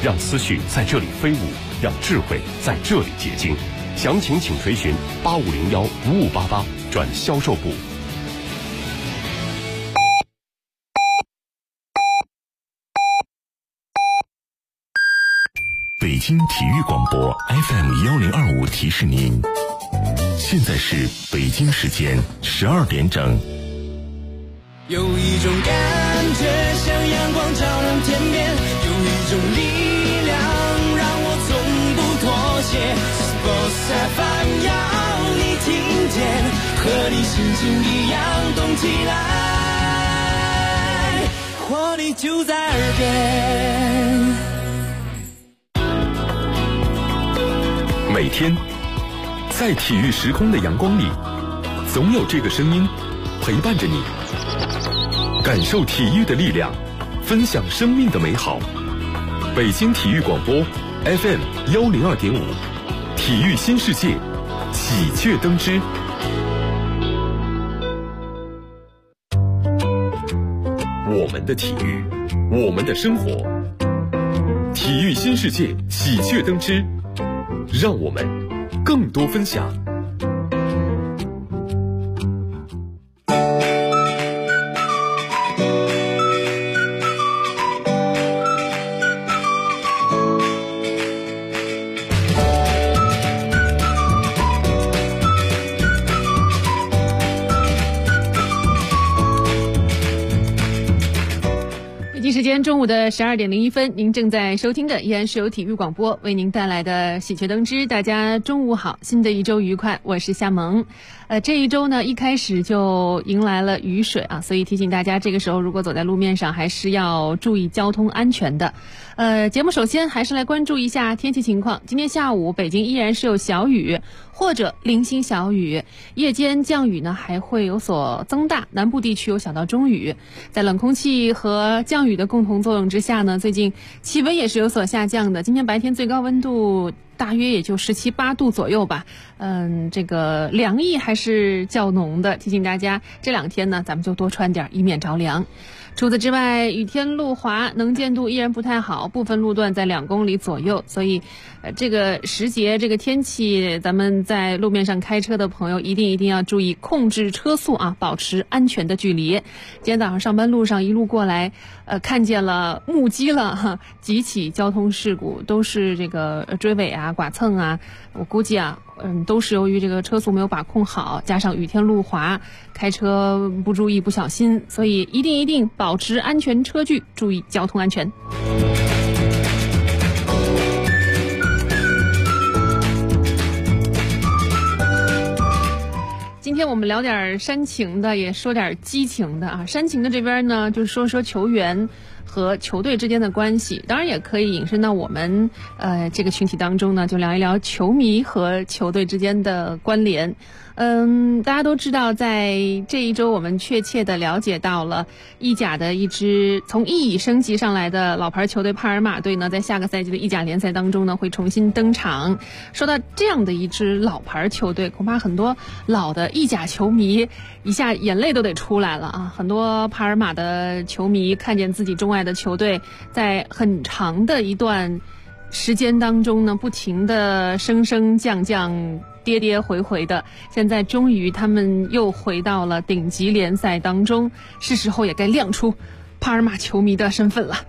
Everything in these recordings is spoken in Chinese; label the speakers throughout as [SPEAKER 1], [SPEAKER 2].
[SPEAKER 1] 让思绪在这里飞舞，让智慧在这里结晶。详情请垂询8501-5588转销售部。
[SPEAKER 2] 北京体育广播 FM1025提示您，现在是北京时间12点整。
[SPEAKER 3] 有一种感觉像阳光照亮天边，有一种力量让我从不妥协。Sports FM 要你听见，和你心情一样动起来，活力就在耳边。
[SPEAKER 4] 每天在体育时空的阳光里，总有这个声音陪伴着你，感受体育的力量，分享生命的美好。北京体育广播 FM102.5，体育新世界，喜鹊登枝。我们的体育，我们的生活，体育新世界，喜鹊登枝，让我们更多分享。
[SPEAKER 5] 时间中午的12点01分，您正在收听的依然是由体育广播为您带来的喜鹊登枝。大家中午好，新的一周愉快，我是夏萌。这一周呢，一开始就迎来了雨水啊，所以提醒大家，这个时候如果走在路面上，还是要注意交通安全的。节目首先还是来关注一下天气情况。今天下午北京依然是有小雨或者零星小雨，夜间降雨呢还会有所增大，南部地区有小到中雨。在冷空气和降雨的共同作用之下呢，最近气温也是有所下降的。今天白天最高温度大约也就17、18度左右吧。这个凉意还是较浓的，提醒大家这两天呢，咱们就多穿点，以免着凉。除此之外，雨天路滑，能见度依然不太好，部分路段在2公里左右，所以这个时节这个天气，咱们在路面上开车的朋友一定要注意控制车速啊，保持安全的距离。今天早上上班路上一路过来，目击了几起交通事故，都是这个追尾啊、剐蹭啊，我估计啊都是由于这个车速没有把控好，加上雨天路滑，开车不注意不小心，所以一定保持安全车距，注意交通安全。今天我们聊点煽情的，也说点激情的啊。煽情的这边呢，就是说球员和球队之间的关系，当然也可以引申到我们这个群体当中呢，就聊一聊球迷和球队之间的关联。大家都知道，在这一周我们确切的了解到了意甲的一支从意乙升级上来的老牌球队帕尔马队呢，在下个赛季的意甲联赛当中呢会重新登场。说到这样的一支老牌球队，恐怕很多老的意甲球迷一下眼泪都得出来了啊！很多帕尔马的球迷看见自己钟爱的球队在很长的一段时间当中呢，不停的升升降降，跌跌回回的，现在终于他们又回到了顶级联赛当中，是时候也该亮出帕尔马球迷的身份了。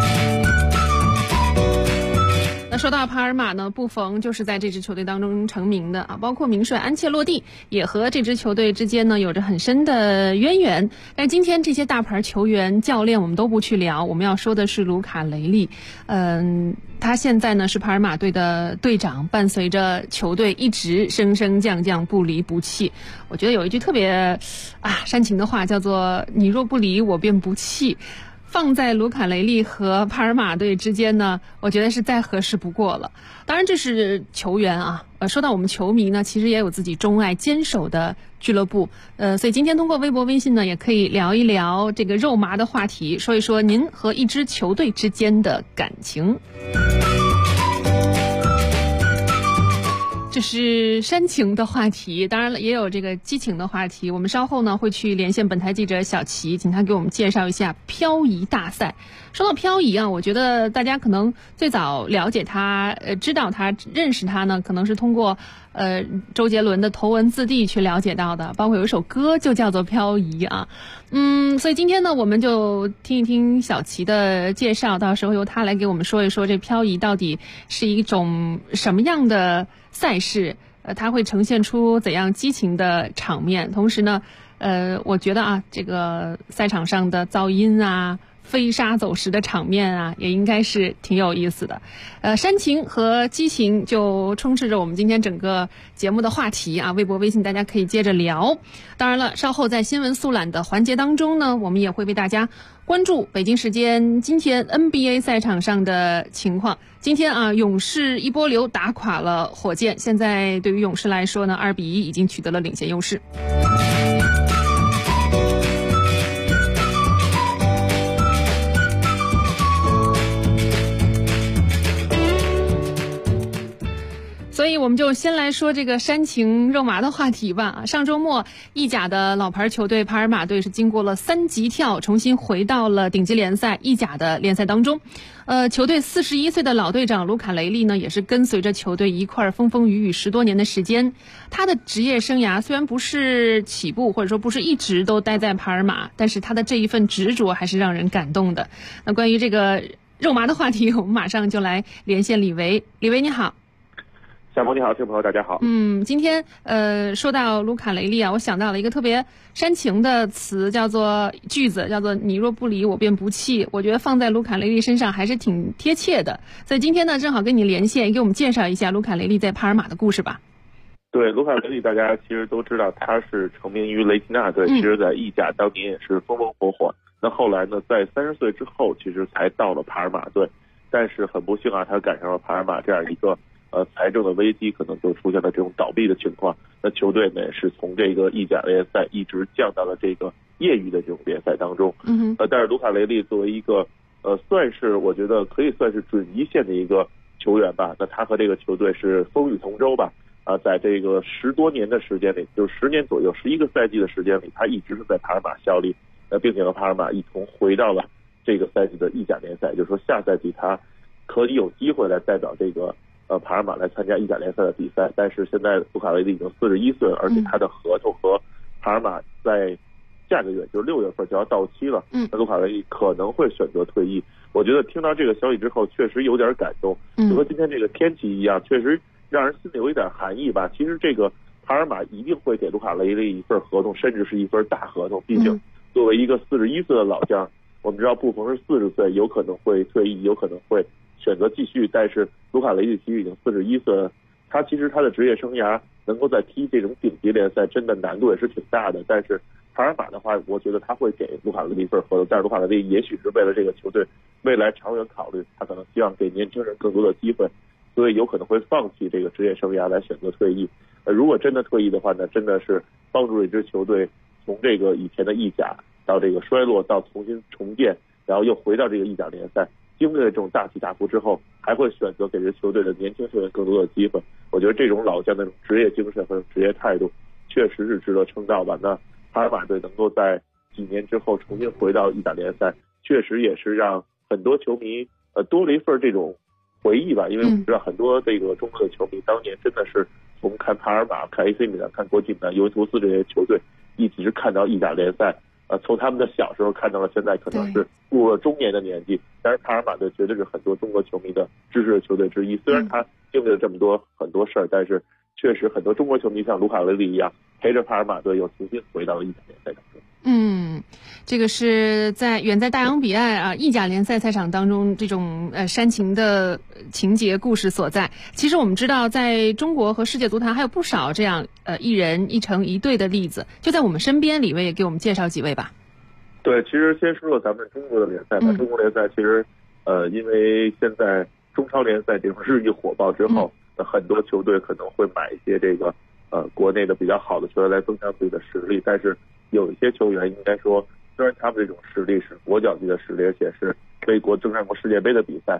[SPEAKER 5] 那说到帕尔马呢，不逢就是在这支球队当中成名的啊，包括名帅安切洛蒂也和这支球队之间呢有着很深的渊源。但是今天这些大牌球员、教练我们都不去聊，我们要说的是卢卡雷利。他现在呢是帕尔马队的队长，伴随着球队一直升升降降，不离不弃。我觉得有一句特别煽情的话，叫做“你若不离，我便不弃”。放在卢卡雷利和帕尔马队之间呢，我觉得是再合适不过了。当然这是球员啊，说到我们球迷呢，其实也有自己钟爱坚守的俱乐部。所以今天通过微博微信呢，也可以聊一聊这个肉麻的话题，说一说您和一支球队之间的感情。 这是煽情的话题，当然了，也有这个激情的话题。我们稍后呢会去连线本台记者小齐，请他给我们介绍一下漂移大赛。说到漂移啊，我觉得大家可能最早了解他、知道他、认识他呢，可能是通过周杰伦的《头文字 D》去了解到的，包括有一首歌就叫做《漂移》啊。所以今天呢，我们就听一听小齐的介绍，到时候由他来给我们说一说这漂移到底是一种什么样的赛事，它会呈现出怎样激情的场面。同时呢，我觉得啊，这个赛场上的噪音啊、飞沙走石的场面啊，也应该是挺有意思的。煽情和激情就充斥着我们今天整个节目的话题啊，微博、微信大家可以接着聊。当然了，稍后在新闻速览的环节当中呢，我们也会为大家关注北京时间今天 NBA 赛场上的情况。今天啊，勇士一波流打垮了火箭，现在对于勇士来说呢，2-1已经取得了领先优势。所以我们就先来说这个煽情肉麻的话题吧。上周末，意甲的老牌球队帕尔马队是经过了3级跳，重新回到了顶级联赛意甲的联赛当中。球队41岁的老队长卢卡雷利呢，也是跟随着球队一块风风雨雨10多年的时间。他的职业生涯虽然不是起步，或者说不是一直都待在帕尔马，但是他的这一份执着还是让人感动的。那关于这个肉麻的话题，我们马上就来连线李维。李维你好。
[SPEAKER 6] 夏萌你好，听众朋友大家好。
[SPEAKER 5] 今天说到卢卡雷利啊，我想到了一个特别煽情的词，句子叫做你若不理我便不弃。我觉得放在卢卡雷利身上还是挺贴切的。所以今天呢，正好跟你连线，给我们介绍一下卢卡雷利在帕尔马的故事吧。
[SPEAKER 6] 对，卢卡雷利大家其实都知道，他是成名于雷吉纳队，其实在意甲当年也是风风火火。那后来呢，在30岁之后，其实才到了帕尔马队，但是很不幸啊，他赶上了帕尔马这样一个财政的危机，可能就出现了这种倒闭的情况。那球队呢是从这个意甲联赛一直降到了这个业余的这种联赛当中。但是卢卡雷利作为一个算是我觉得可以算是准一线的一个球员吧，那他和这个球队是风雨同舟吧。在这个10多年的时间里，就是10年左右，11个赛季的时间里，他一直是在帕尔马效力，并且和帕尔马一同回到了这个赛季的意甲联赛，就是说下赛季他可以有机会来代表这个帕尔马来参加意甲联赛的比赛。但是现在卢卡雷利已经41岁了，而且他的合同和帕尔马在下个月就是6月份就要到期了。那卢卡雷利可能会选择退役。我觉得听到这个消息之后确实有点感动，就和今天这个天气一样，确实让人心里有一点寒意吧。其实这个帕尔马一定会给卢卡雷利一份合同，甚至是一份大合同。毕竟作为一个41岁的老将，我们知道布冯是40岁，有可能会退役，有可能会选择继续，但是卢卡雷利其实已经41岁了。他其实他的职业生涯能够在踢这种顶级联赛，真的难度也是挺大的。但是帕尔马的话，我觉得他会给卢卡雷利一份合同，但是卢卡雷利也许是为了这个球队未来长远考虑，他可能希望给年轻人更多的机会，所以有可能会放弃这个职业生涯来选择退役。如果真的退役的话呢，真的是帮助一支球队从这个以前的意甲到这个衰落，到重新重建，然后又回到这个意甲联赛，经历了这种大起大伏之后，还会选择给这球队的年轻球员更多的机会。我觉得这种老将的这种职业精神和职业态度确实是值得称道吧。那帕尔马队能够在几年之后重新回到意甲联赛，确实也是让很多球迷多了一份这种回忆吧。因为我们知道很多这个中国的球迷当年真的是从看帕尔马、看 AC 米兰、看国际米兰、尤文图斯这些球队一直看到意甲联赛，从他们的小时候看到了现在可能是入了中年的年纪。但是帕尔马队绝对是很多中国球迷的支持的球队之一。虽然他经历了这么多很多事儿，但是确实很多中国球迷像卢卡雷利一样，陪着帕尔马队又重新回到了意甲联赛当中。
[SPEAKER 5] 这个是远在大洋彼岸啊，意甲联赛赛场当中这种煽情的情节故事所在。其实我们知道，在中国和世界足坛还有不少这样一人一城一队的例子，就在我们身边。李威也给我们介绍几位吧。
[SPEAKER 6] 对，其实先说说咱们中国的联赛吧。中国联赛其实因为现在中超联赛这种日益火爆之后，很多球队可能会买一些这个国内的比较好的球员来增强自己的实力，但是有一些球员应该说，虽然他们这种实力是国脚级的实力，而且是为国征战过世界杯的比赛，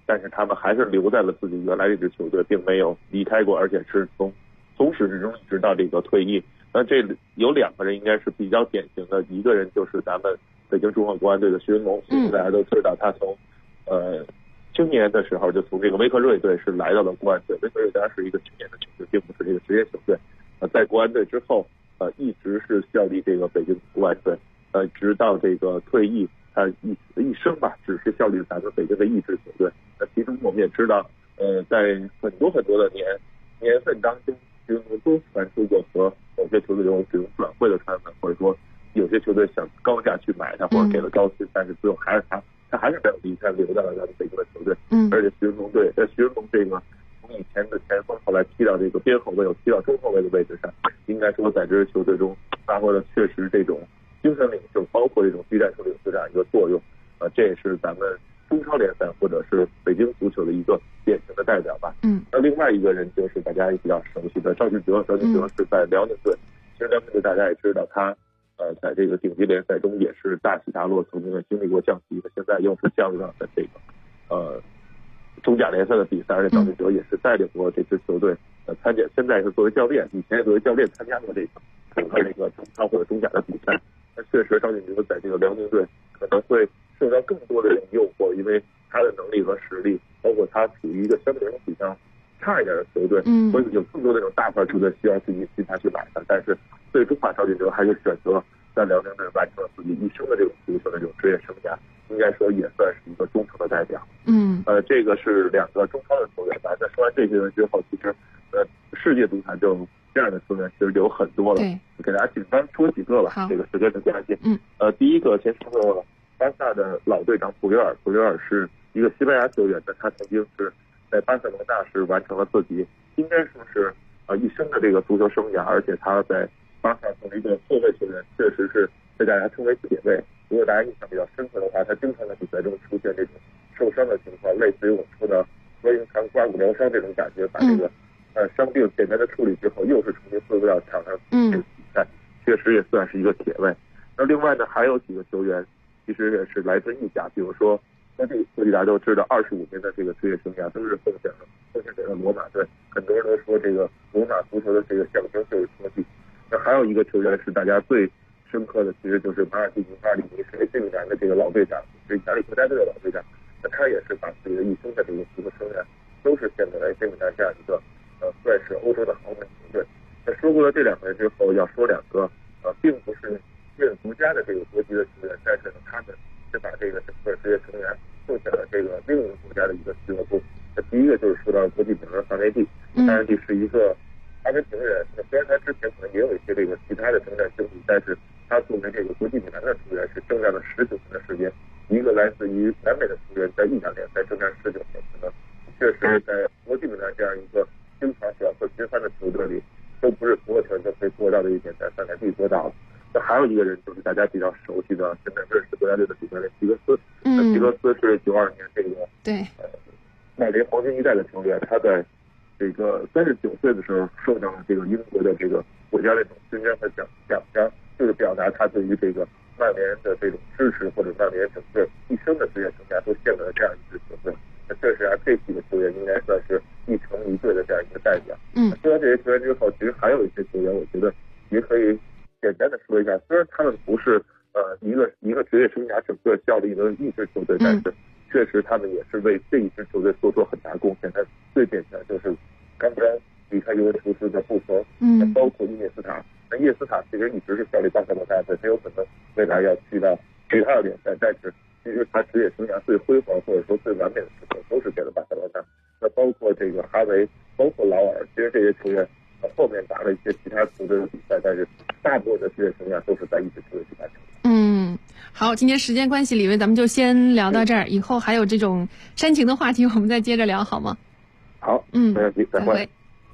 [SPEAKER 6] 但是他们还是留在了自己原来这支球队，并没有离开过，而且是从始至终一直到这个退役。那这有2个人应该是比较典型的，一个人就是咱们北京中赫国安队的徐云龙，大家都知道他从青年的时候就从这个威克瑞队是来到了国安队，威克瑞当然是一个青年的球队，并不是这个职业球队。在国安队之后，一直是效力这个北京国安队，直到这个退役，他一生吧，只是效力咱们北京的一支球队。那其中我们也知道，在很多的年份当中，徐云龙都传出过和某些球队有这种转会的传闻，或者说有些球队想高价去买他，或者给了高薪，但是最后还是他还是没有离开，留在了咱们北京的球队。而且徐云龙这个从以前的前锋，后来踢到这个边后卫，又踢到中后卫的位置上，应该说在这支球队中发挥了确实这种精神领袖，包括这种技战术领袖这样一个作用。这也是咱们中超联赛或者是北京足球的一个典型的代表吧。那另外一个人就是大家也比较熟悉的赵俊哲，赵俊哲是在辽宁队，其实辽宁队大家也知道他在这个顶级联赛中也是大起大落，曾经经历过降级的，现在又是降入到这个中甲联赛的比赛，而且赵俊哲也是带领过这支球队参加，现在是作为教练，以前也作为教练参加过这个整个这个中超或者中甲的比赛。那确实赵俊哲在这个辽宁队可能会受到更多的人诱惑，因为他的能力和实力，包括他处于一个相对来说比较差一点的球队，所以有更多的这种大牌球队需要去他去买他，但是最终赵俊哲还是选择在辽宁队完成了自己一生的这种足球的这种职业生涯，应该说也算是一个忠诚的代表。这个是2个中超的球员吧。那说完这些人之后，其实世界足坛就这样的球员其实有很多了，给大家简单说几个吧，这个时间的关系。第一个先说说巴萨的老队长普约尔，普约尔是一个西班牙球员，但他曾经是在巴塞罗那是完成了自己应该说是一生的这个足球生涯，而且他在巴萨作为一个后卫球员，确实是被大家称为铁卫。如果大家印象比较深刻的话，他经常在比赛中出现这种受伤的情况，类似于我们说的核硬肠刮骨疗伤这种感觉，把这个伤病简单的处理之后，又是重新恢复到场上比赛，确实也算是一个铁卫。那另外呢，还有几个球员其实也是来自意甲，比如说那这个估计大家都知道，25年的这个职业生涯都是奉献给了罗马队，很多人都说这个罗马足球的这个象征就是科技。那还有一个球员是大家最深刻的，其实就是马尔蒂尼，是 AC 米兰的这个老队长，是意大利国家队的老队长。那他也是把自己的一生的这个足球生涯都是献给了 AC 米兰这样一个算是欧洲的豪门球队。那说过了这2个人之后，要说2个并不是这个国家的这个国籍的球员，但是呢，他们是把这个整个职业生涯奉献了这个另一个国家的一个俱乐部。那第一个就是说到国际名人萨内蒂，萨内蒂是一个阿根廷人，虽然他之前可能也有一些这个其他的征战经历，但是他作为这个国际米兰的球员是征战了19年的时间。一个来自于南美的球员在意甲联赛征战19年，可能确实在国际米兰这样一个经常转会频繁的球队里，都不是所有球员都可以做到的一点，但萨内蒂做到了。那还有一个人就是大家比较熟悉的，现在瑞士国家队的主教练皮克斯。皮克斯是92年这个曼联黄金一代的球员，他在这个39岁的时候受到了这个英国的这个国家队总勋章和奖章，就是表达他对于这个曼联的这种支持，或者曼联整个一生的职业生涯都献给了这样一支球队。那确实这几个球员应该算是一城一队的这样一个代表。说完这些球员之后，其实还有一些球员，我觉得也可以简单的说一下。虽然他们不是一个职业生涯整个效力的一支球队，但是确实他们也是为这一支球队做出很大贡献。他最典型的就是刚刚离开尤文图斯的布冯，包括伊涅斯塔。那伊涅斯塔其实一直是效力巴塞罗那队，很有可能未来要去到其他的联赛，但是其实他职业生涯最辉煌或者说最完美的时刻都是给了巴塞罗那。那包括这个哈维，包括劳尔，其实这些球员后面打了一些其他球队的比赛，但是大部分的职业生涯都是在一支球队去完成的。
[SPEAKER 5] 好，今天时间关系，李威，咱们就先聊到这儿，以后还有这种煽情的话题，我们再接着聊，好吗？
[SPEAKER 6] 好，没问题，再会。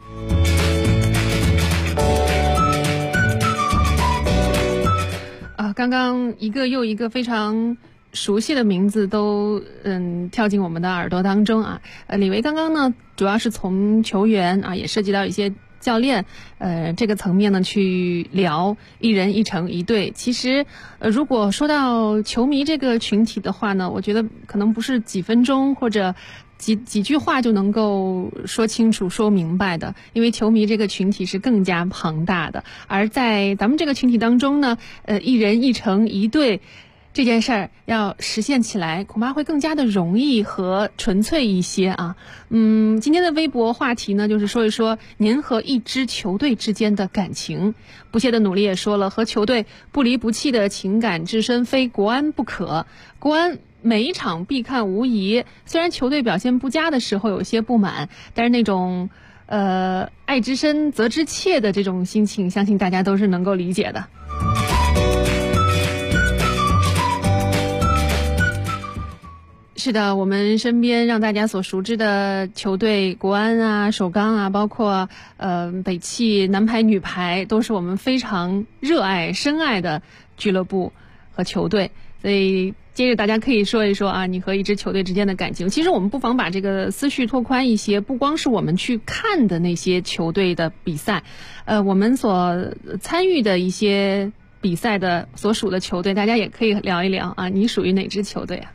[SPEAKER 5] 刚刚一个又一个非常熟悉的名字都跳进我们的耳朵当中啊。李维刚刚呢，主要是从球员啊，也涉及到一些教练这个层面呢去聊一人一城一队。其实如果说到球迷这个群体的话呢，我觉得可能不是几分钟或者几句话就能够说清楚说明白的，因为球迷这个群体是更加庞大的，而在咱们这个群体当中呢，一人一城一队这件事儿要实现起来，恐怕会更加的容易和纯粹一些啊。今天的微博话题呢，就是说一说您和一支球队之间的感情。不懈的努力也说了，和球队不离不弃的情感至深非国安不可。国安每一场必看无疑，虽然球队表现不佳的时候有些不满，但是那种爱之深责之切的这种心情，相信大家都是能够理解的。是的，我们身边让大家所熟知的球队国安啊、首钢啊，包括北汽男排、女排，都是我们非常热爱、深爱的俱乐部和球队。所以接着大家可以说一说啊，你和一支球队之间的感情。其实我们不妨把这个思绪拓宽一些，不光是我们去看的那些球队的比赛，我们所参与的一些比赛的所属的球队，大家也可以聊一聊啊，你属于哪支球队啊？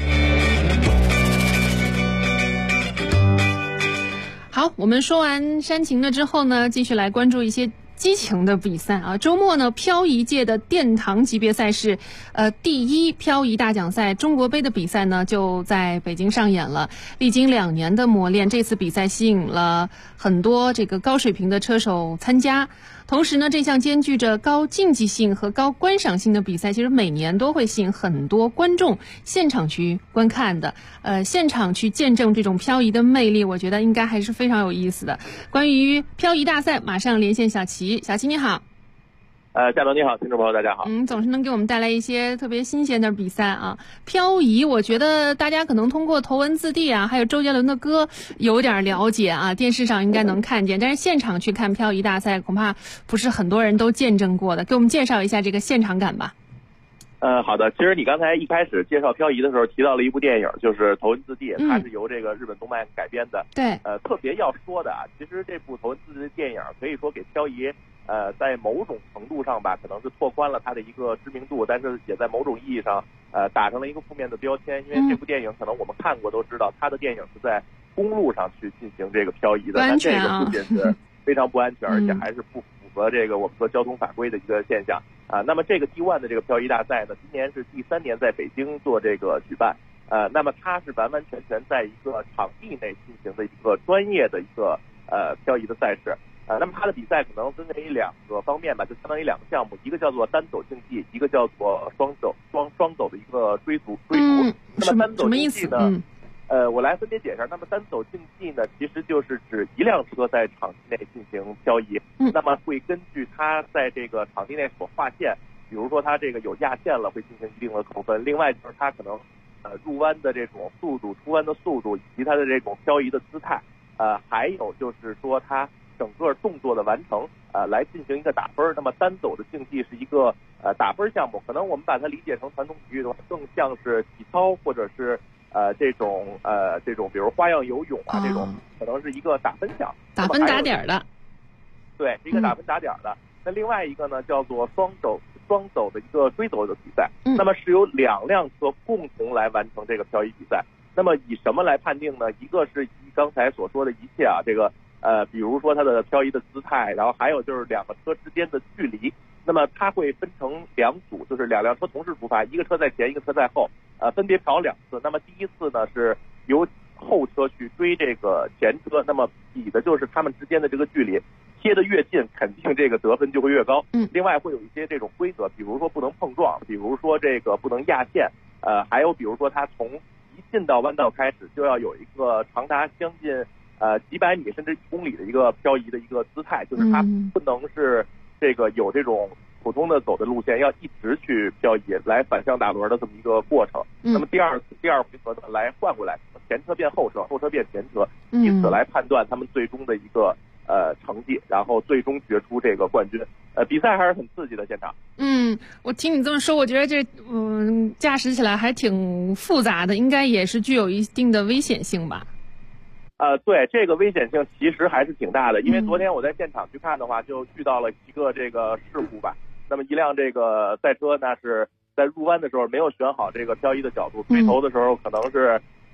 [SPEAKER 5] 好，我们说完煽情了之后呢，继续来关注一些激情的比赛啊。周末呢，漂移界的殿堂级别赛事，第一漂移大奖赛中国杯的比赛呢，就在北京上演了。历经2年的磨练，这次比赛吸引了很多这个高水平的车手参加。同时呢，这项兼具着高竞技性和高观赏性的比赛，其实每年都会吸引很多观众现场去观看的。现场去见证这种漂移的魅力，我觉得应该还是非常有意思的。关于漂移大赛，马上连线小齐。小齐你好。
[SPEAKER 6] 夏总你好，听众朋友大家好。
[SPEAKER 5] 总是能给我们带来一些特别新鲜的比赛啊。漂移，我觉得大家可能通过头文字 D 啊，还有周杰伦的歌有点了解啊，电视上应该能看见，但是现场去看漂移大赛，恐怕不是很多人都见证过的。给我们介绍一下这个现场感吧。
[SPEAKER 6] 好的。其实你刚才一开始介绍漂移的时候提到了一部电影，就是《头文字 D》，它是由这个日本动漫改编的。
[SPEAKER 5] 对。
[SPEAKER 6] 特别要说的啊，其实这部《头文字 D》的电影可以说给漂移在某种程度上吧，可能是拓宽了它的一个知名度，但是也在某种意义上打上了一个负面的标签。因为这部电影可能我们看过都知道，它的电影是在公路上去进行这个漂移的，
[SPEAKER 5] 那这
[SPEAKER 6] 个不仅是非常不安全，而且还是不符合这个我们说交通法规的一个现象啊。那么这个 D1 的这个漂移大赛呢，今年是第3年在北京做这个举办，那么它是完完全全在一个场地内进行的一个专业的一个漂移的赛事。那么它的比赛可能分为2个方面吧，就相当于2个项目，一个叫做单走竞技，一个叫做双走的一个追逐。那么单走竞技呢，我来分别解释。那么单走竞技呢，其实就是指一辆车在场地内进行漂移，那么会根据它在这个场地内所划线，比如说它这个有压线了，会进行一定的扣分。另外就是它可能入弯的这种速度、出弯的速度，以及它的这种漂移的姿态，还有就是说它整个动作的完成，来进行一个打分。那么单走的竞技是一个打分项目，可能我们把它理解成传统体育的话，更像是体操或者是这种比如花样游泳啊，这种可能是一个打分项，
[SPEAKER 5] 打分打点的。
[SPEAKER 6] 对，是一个打分打点的。那另外一个呢，叫做双走的一个追走的比赛，那么是由2辆车共同来完成这个漂移比赛。那么以什么来判定呢？一个是以刚才所说的一切啊，这个比如说它的漂移的姿态，然后还有就是2个车之间的距离。那么它会分成2组，就是2辆车同时出发，一个车在前，一个车在后，分别漂2次。那么第一次呢是由后车去追这个前车，那么比的就是他们之间的这个距离，贴得越近，肯定这个得分就会越高。另外会有一些这种规则，比如说不能碰撞，比如说这个不能压线，还有比如说它从一进到弯道开始就要有一个长达将近几百米甚至1公里的一个漂移的一个姿态，就是它不能是这个有这种普通的走的路线，要一直去漂移来反向打轮的这么一个过程。那么第二回合呢，来换过来，前车变后车，后车变前车，以此来判断他们最终的一个成绩，然后最终决出这个冠军。比赛还是很刺激的现场。
[SPEAKER 5] 我听你这么说，我觉得这驾驶起来还挺复杂的，应该也是具有一定的危险性吧？
[SPEAKER 6] 对，这个危险性其实还是挺大的，因为昨天我在现场去看的话，就遇到了一个这个事故吧。那么一辆这个赛车呢是在入弯的时候没有选好这个漂移的角度，追头的时候可能是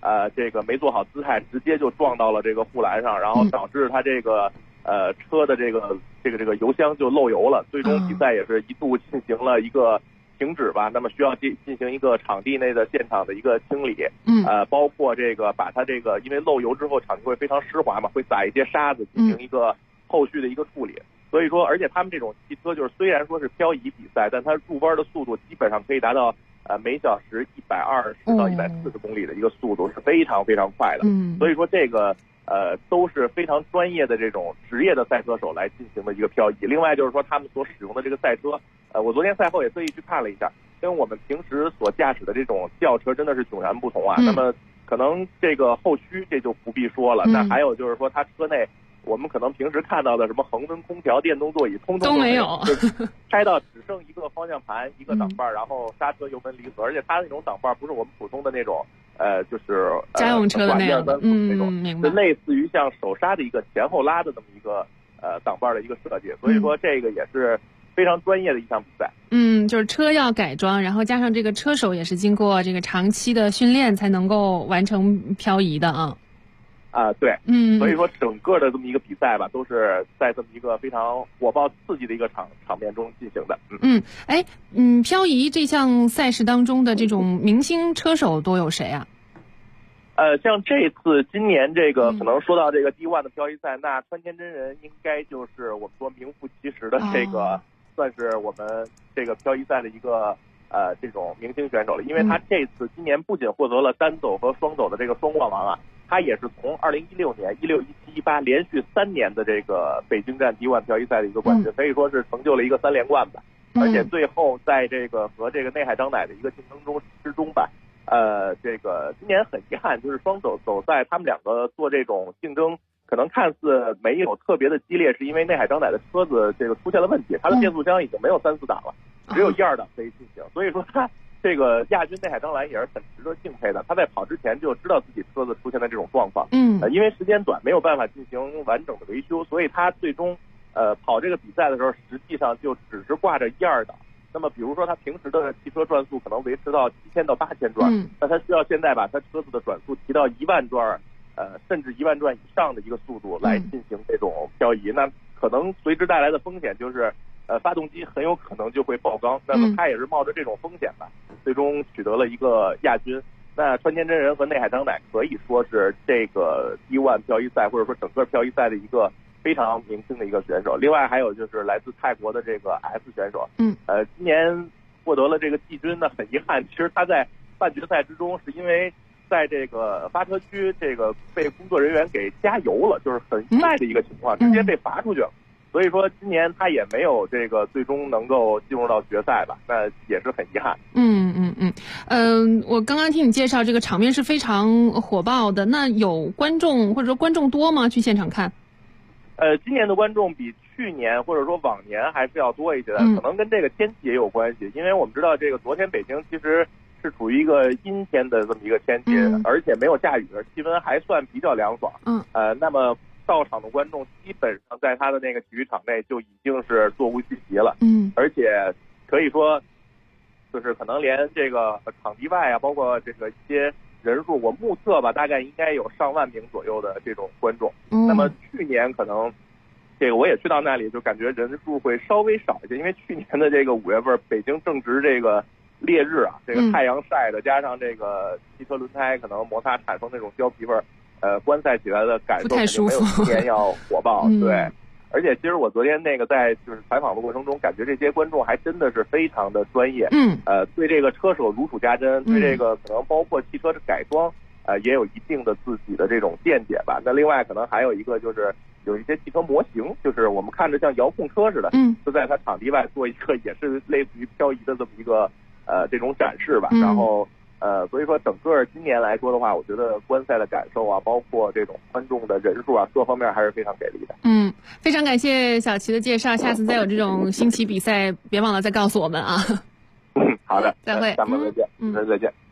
[SPEAKER 6] 这个没做好姿态，直接就撞到了这个护栏上，然后导致他这个车的这个油箱就漏油了。最终比赛也是一度进行了一个停止吧，那么需要进行一个场地内的现场的一个清理，包括这个把它这个因为漏油之后场地会非常湿滑嘛，会撒一些沙子进行一个后续的一个处理。所以说，而且他们这种汽车就是虽然说是漂移比赛，但它入弯的速度基本上可以达到每小时120到140公里的一个速度，是非常非常快的。所以说这个都是非常专业的这种职业的赛车手来进行的一个漂移。另外就是说他们所使用的这个赛车，我昨天赛后也特意去看了一下，跟我们平时所驾驶的这种轿车真的是迥然不同啊。那么可能这个后驱这就不必说了，那还有就是说它车内我们可能平时看到的什么恒温空调、电动座椅，通通都没有，就是开到只剩一个方向盘、一个挡把，然后刹车、油门、离合，而且它那种挡把不是我们普通的那种，就是
[SPEAKER 5] 家用车的那样的，
[SPEAKER 6] 那种，
[SPEAKER 5] 明白，
[SPEAKER 6] 就类似于像手刹的一个前后拉的这么一个挡把的一个设计，所以说这个也是非常专业的一项比赛。
[SPEAKER 5] 就是车要改装，然后加上这个车手也是经过这个长期的训练才能够完成漂移的啊。
[SPEAKER 6] 对，所以说整个的这么一个比赛吧，都是在这么一个非常火爆刺激的一个场面中进行的。
[SPEAKER 5] 漂移这项赛事当中的这种明星车手都有谁啊？
[SPEAKER 6] 像这次今年这个可能说到这个D1的漂移赛，那川田真人应该就是我们说名副其实的这个，算是我们这个漂移赛的一个这种明星选手了，因为他这次今年不仅获得了单走和双走的这个双冠王啊。他也是从2016年、16、17、18连续3年的这个北京站D1漂移赛的一个冠军，可以说是成就了一个3连冠吧。而且最后在这个和这个内海张乃的一个竞争之中吧，这个今年很遗憾，就是双走在他们两个做这种竞争，可能看似没有特别的激烈，是因为内海张乃的车子这个出现了问题，他的变速箱已经没有3、4档了，只有1、2档可以进行，所以说他。这个亚军内海张兰也是很值得敬佩的，他在跑之前就知道自己车子出现的这种状况，因为时间短没有办法进行完整的维修，所以他最终跑这个比赛的时候，实际上就只是挂着1、2档。那么比如说他平时的汽车转速可能维持到7000到8000转，那他需要现在把他车子的转速提到1万转，甚至1万转以上的一个速度来进行这种漂移，那可能随之带来的风险就是发动机很有可能就会爆缸，那么他也是冒着这种风险吧，最终取得了一个亚军。那川田真人和内海张乃可以说是这个D1漂移赛或者说整个漂移赛的一个非常明星的一个选手。另外还有就是来自泰国的这个 S 选手，今年获得了这个季军呢，很遗憾，其实他在半决赛之中是因为在这个发车区这个被工作人员给加油了，就是很意外的一个情况，直接被罚出去了。所以说今年他也没有这个最终能够进入到决赛吧，那也是很遗憾。
[SPEAKER 5] 我刚刚听你介绍这个场面是非常火爆的，那有观众或者说观众多吗？去现场看？
[SPEAKER 6] 今年的观众比去年或者说往年还是要多一些的，可能跟这个天气也有关系，因为我们知道这个昨天北京其实是处于一个阴天的这么一个天气，而且没有下雨，气温还算比较凉爽。那么到场的观众基本上在他的那个体育场内就已经是座无虚席了，而且可以说就是可能连这个场地外啊，包括这个一些人数，我目测吧，大概应该有上万名左右的这种观众。那么去年可能这个我也去到那里，就感觉人数会稍微少一些，因为去年的这个5月份，北京正值这个烈日啊，这个太阳晒的，加上这个汽车轮胎可能摩擦产生那种胶皮味儿。观赛起来的感受肯定没有今年要火爆，对。而且其实我昨天那个在就是采访的过程中，感觉这些观众还真的是非常的专业，对这个车手如数家珍，对这个可能包括汽车的改装，也有一定的自己的这种见解吧。那另外可能还有一个就是有一些汽车模型，就是我们看着像遥控车似的，就在它场地外做一个也是类似于漂移的这么一个这种展示吧，然后。所以说整个今年来说的话，我觉得观赛的感受啊，包括这种观众的人数啊，各方面还是非常给力的。
[SPEAKER 5] 非常感谢小齐的介绍，下次再有这种新奇比赛，别忘了再告诉我们啊。
[SPEAKER 6] 好的，
[SPEAKER 5] 再会，
[SPEAKER 6] 咱们再见，再见。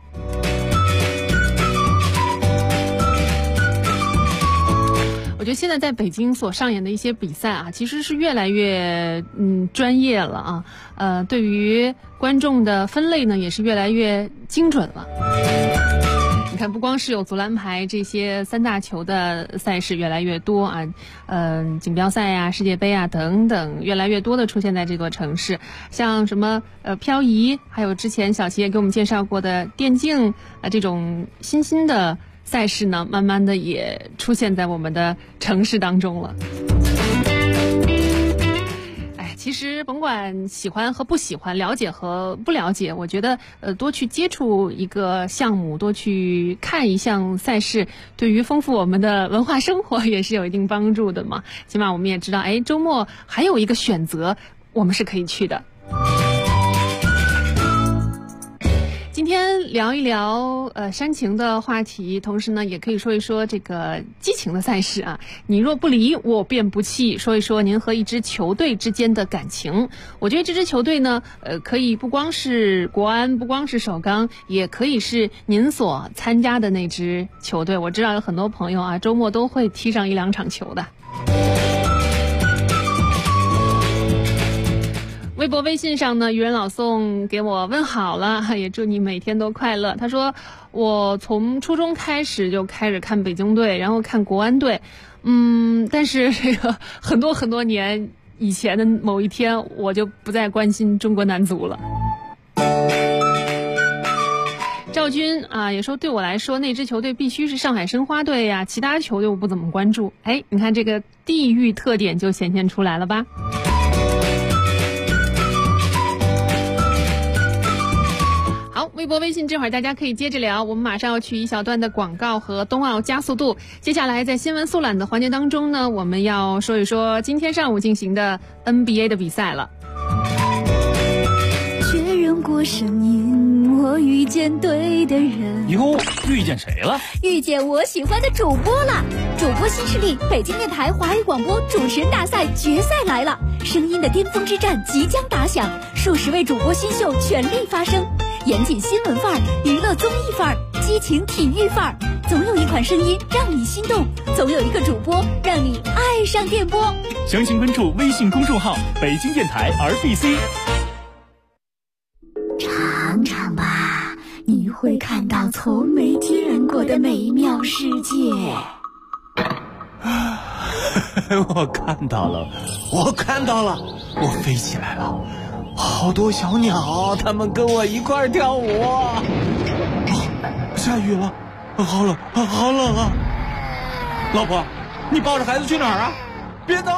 [SPEAKER 5] 我觉得现在在北京所上演的一些比赛啊，其实是越来越专业了啊，对于观众的分类呢，也是越来越精准了。 你看，不光是有足篮排这些3大球的赛事越来越多啊，锦标赛啊、世界杯啊等等，越来越多的出现在这座城市。像什么漂移，还有之前小齐也给我们介绍过的电竞这种新的赛事呢，慢慢的也出现在我们的城市当中了。其实甭管喜欢和不喜欢，了解和不了解，我觉得多去接触一个项目，多去看一项赛事，对于丰富我们的文化生活也是有一定帮助的嘛。起码我们也知道，周末还有一个选择，我们是可以去的。今天聊一聊煽情的话题，同时呢也可以说一说这个激情的赛事啊。你若不离，我便不弃。说一说您和一支球队之间的感情。我觉得这支球队呢，可以不光是国安，不光是首钢，也可以是您所参加的那支球队。我知道有很多朋友啊，周末都会踢上1-2场球的。微博微信上呢，愚人老宋给我问好了，也祝你每天都快乐。他说我从初中开始就开始看北京队，然后看国安队，但是这个很多年以前的某一天，我就不再关心中国男足了。赵军啊也说，对我来说那支球队必须是上海申花队呀，其他球队我不怎么关注。你看这个地域特点就显现出来了吧。好，微博微信这会儿大家可以接着聊，我们马上要去一小段的广告和冬奥加速度。接下来在新闻速览的环节当中呢，我们要说一说今天上午进行的 NBA 的比赛了。
[SPEAKER 7] 确认过声音，我遇见对的人。
[SPEAKER 8] 哟，遇见谁了？
[SPEAKER 7] 遇见我喜欢的主播了。主播新势力北京电台华语广播主持人大赛决赛来了，声音的巅峰之战即将打响，数十位主播新秀全力发声，严谨新闻范儿，娱乐综艺范儿，激情体育范儿，总有一款声音让你心动，总有一个主播让你爱上电波。
[SPEAKER 8] 详情关注微信公众号北京电台 RBC。
[SPEAKER 7] 尝尝吧，你会看到从没见过的美妙世界。
[SPEAKER 9] 我看到了，我飞起来了，好多小鸟，它们跟我一块儿跳舞。下雨了，好冷啊！老婆，你抱着孩子去哪儿啊？别走！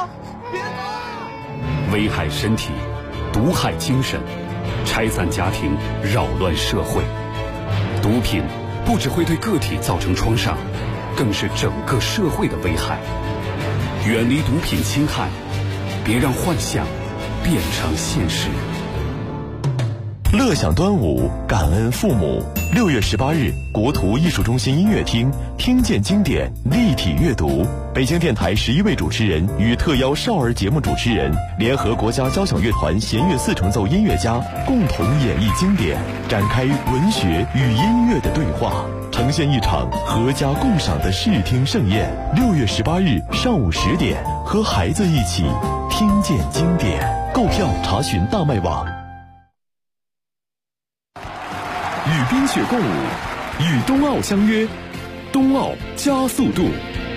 [SPEAKER 1] 危害身体，毒害精神，拆散家庭，扰乱社会。毒品不只会对个体造成创伤，更是整个社会的危害。远离毒品侵害，别让幻想变成现实。
[SPEAKER 2] 乐享端午，感恩父母。6月18日，国图艺术中心音乐厅，听见经典，立体阅读。北京电台11位主持人与特邀少儿节目主持人，联合国家交响乐团弦乐4重奏音乐家，共同演绎经典，展开文学与音乐的对话，呈现一场合家共赏的视听盛宴。6月18日上午10点，和孩子一起听见经典。购票查询大麦网。
[SPEAKER 4] 与冰雪共舞，与冬奥相约，冬奥加速度。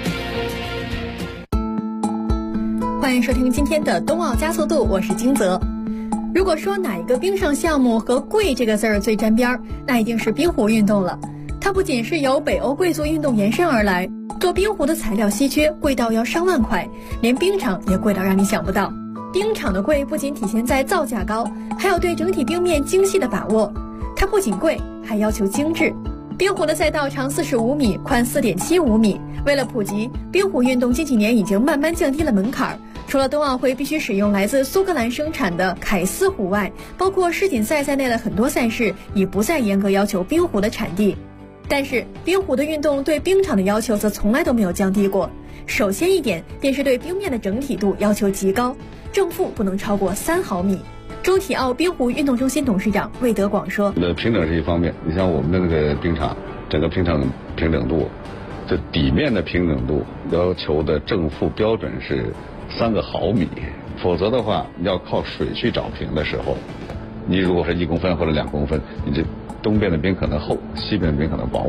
[SPEAKER 10] 欢迎收听今天的冬奥加速度，我是金泽。如果说哪一个冰上项目和贵这个字儿最沾边儿，那一定是冰壶运动了。它不仅是由北欧贵族运动延伸而来，做冰壶的材料稀缺，贵到要上万块，连冰场也贵到让你想不到。冰场的贵不仅体现在造价高，还有对整体冰面精细的把握。它不仅贵，还要求精致。冰壶的赛道长45米，宽4.75米。为了普及，冰壶运动近几年已经慢慢降低了门槛。除了冬奥会必须使用来自苏格兰生产的凯斯壶外，包括世锦赛在内的很多赛事已不再严格要求冰壶的产地。但是冰壶的运动对冰场的要求则从来都没有降低过。首先一点便是对冰面的整体度要求极高，正负不能超过3毫米。中体奥冰壶运动中心董事长魏德广说：
[SPEAKER 11] 平整是一方面，你像我们的那个冰场，整个冰场平整度，这底面的平整度要求的正负标准是3个毫米，否则的话要靠水去找平的时候，你如果是1公分或者2公分，你这东边的冰可能厚，西边的冰可能薄。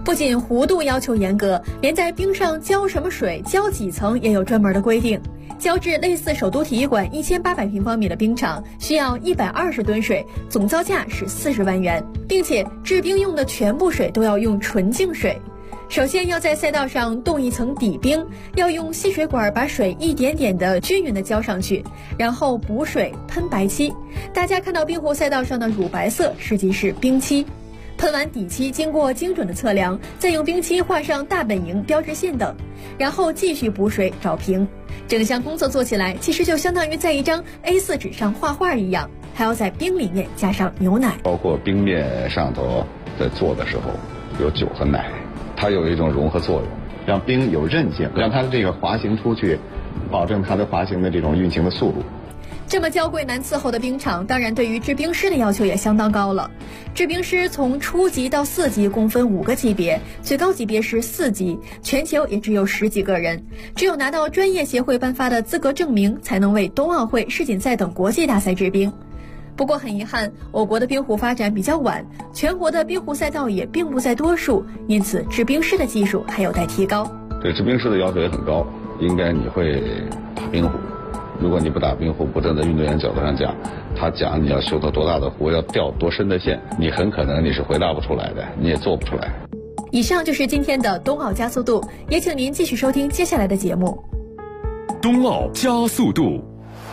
[SPEAKER 10] 不仅弧度要求严格，连在冰上浇什么水、浇几层也有专门的规定。浇制类似首都体育馆1800平方米的冰场需要120吨水，总造价是40万元，并且制冰用的全部水都要用纯净水。首先要在赛道上冻一层底冰，要用吸水管把水一点点的均匀的浇上去，然后补水喷白漆。大家看到冰壶赛道上的乳白色实际是冰漆。喷完底漆，经过精准的测量，再用冰漆画上大本营、标志线等，然后继续补水找平。整项工作做起来其实就相当于在一张 A4 纸上画画一样，还要在冰里面加上牛奶。
[SPEAKER 11] 包括冰面上头在做的时候有酒和奶，它有一种融合作用，让冰有韧性，让它的这个滑行出去，保证它的滑行的这种运行的速度。
[SPEAKER 10] 这么娇贵难伺候的冰场，当然对于制冰师的要求也相当高了。制冰师从初级到4级共分5个级别，最高级别是4级，全球也只有10几个人。只有拿到专业协会颁发的资格证明，才能为冬奥会、世锦赛等国际大赛制冰。不过很遗憾，我国的冰壶发展比较晚，全国的冰壶赛道也并不在多数，因此制冰师的技术还有待提高。
[SPEAKER 11] 对制冰师的要求也很高，应该你会打冰壶。如果你不打冰壶，不站在运动员角度上讲，他讲你要修到多大的壶，要掉多深的线，你很可能你是回答不出来的，你也做不出来。
[SPEAKER 10] 以上就是今天的冬奥加速度，也请您继续收听接下来的节目。
[SPEAKER 4] 冬奥加速度。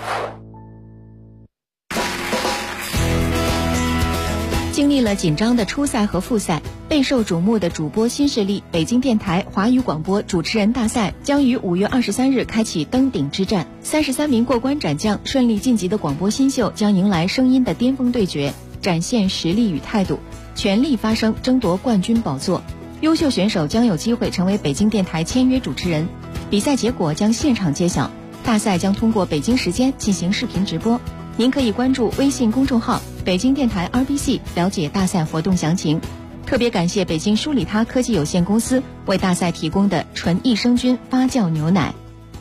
[SPEAKER 12] 经历了紧张的初赛和复赛，备受瞩目的主播新势力北京电台华语广播主持人大赛将于5月23日开启登顶之战。33名过关斩将顺利晋级的广播新秀将迎来声音的巅峰对决，展现实力与态度，全力发声争夺冠军宝座。优秀选手将有机会成为北京电台签约主持人。比赛结果将现场揭晓，大赛将通过北京时间进行视频直播。您可以关注微信公众号北京电台 RBC 了解大赛活动详情。特别感谢北京舒里他科技有限公司为大赛提供的纯益生菌发酵牛奶。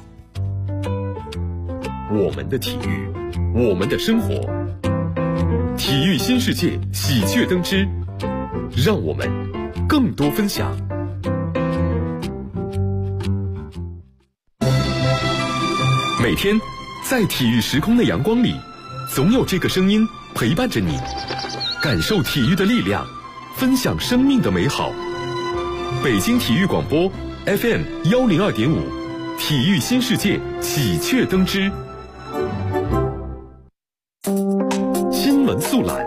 [SPEAKER 4] 我们的体育，我们的生活，体育新世界喜鹊登枝，让我们更多分享。每天在体育时空的阳光里，总有这个声音陪伴着你，感受体育的力量，分享生命的美好。北京体育广播 FM 102.5，体育新世界喜鹊登枝。新闻速览。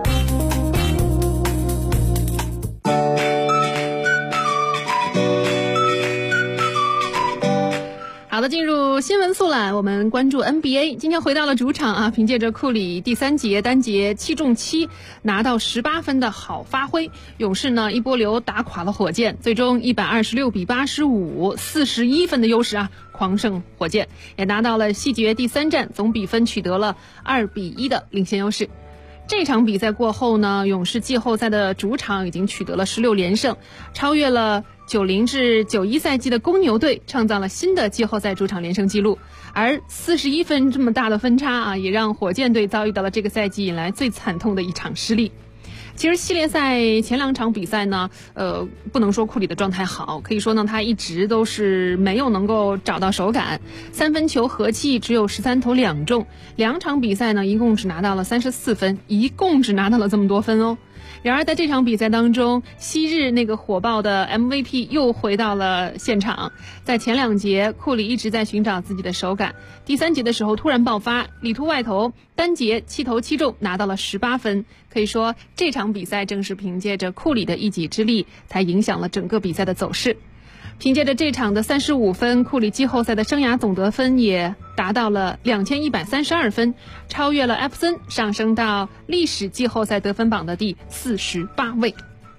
[SPEAKER 5] 好的，进入新闻速览，我们关注 NBA。今天回到了主场啊，凭借着库里第3节单节7中7拿到18分的好发挥，勇士呢一波流打垮了火箭，最终126-85，41分的优势啊，狂胜火箭，也拿到了西决第3战，总比分取得了2-1的领先优势。这场比赛过后呢，勇士季后赛的主场已经取得了16连胜，超越了90至91赛季的公牛队，创造了新的季后赛主场连胜纪录。而41分这么大的分差啊，也让火箭队遭遇到了这个赛季以来最惨痛的一场失利。其实系列赛前2场比赛呢，不能说库里的状态好，可以说呢他一直都是没有能够找到手感，3分球合计只有13投2中，2场比赛呢一共只拿到了34分，一共只拿到了这么多分哦。然而在这场比赛当中，昔日那个火爆的 MVP 又回到了现场。在前2节，库里一直在寻找自己的手感，第3节的时候突然爆发，里突外投，单节7投7中，拿到了18分。可以说这场比赛正是凭借着库里的一己之力，才影响了整个比赛的走势。凭借着这场的35分，库里季后赛的生涯总得分也达到了2132分，超越了艾弗森，上升到历史季后赛得分榜的第48位。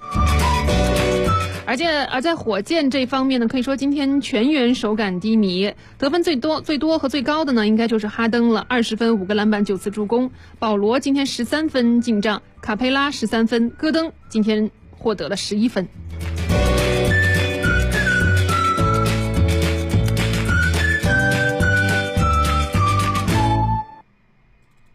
[SPEAKER 5] 而在火箭这方面呢，可以说今天全员手感低迷，得分最多和最高的呢，应该就是哈登了，20分5个篮板9次助攻，保罗今天13分进账，卡佩拉13分，戈登今天获得了11分。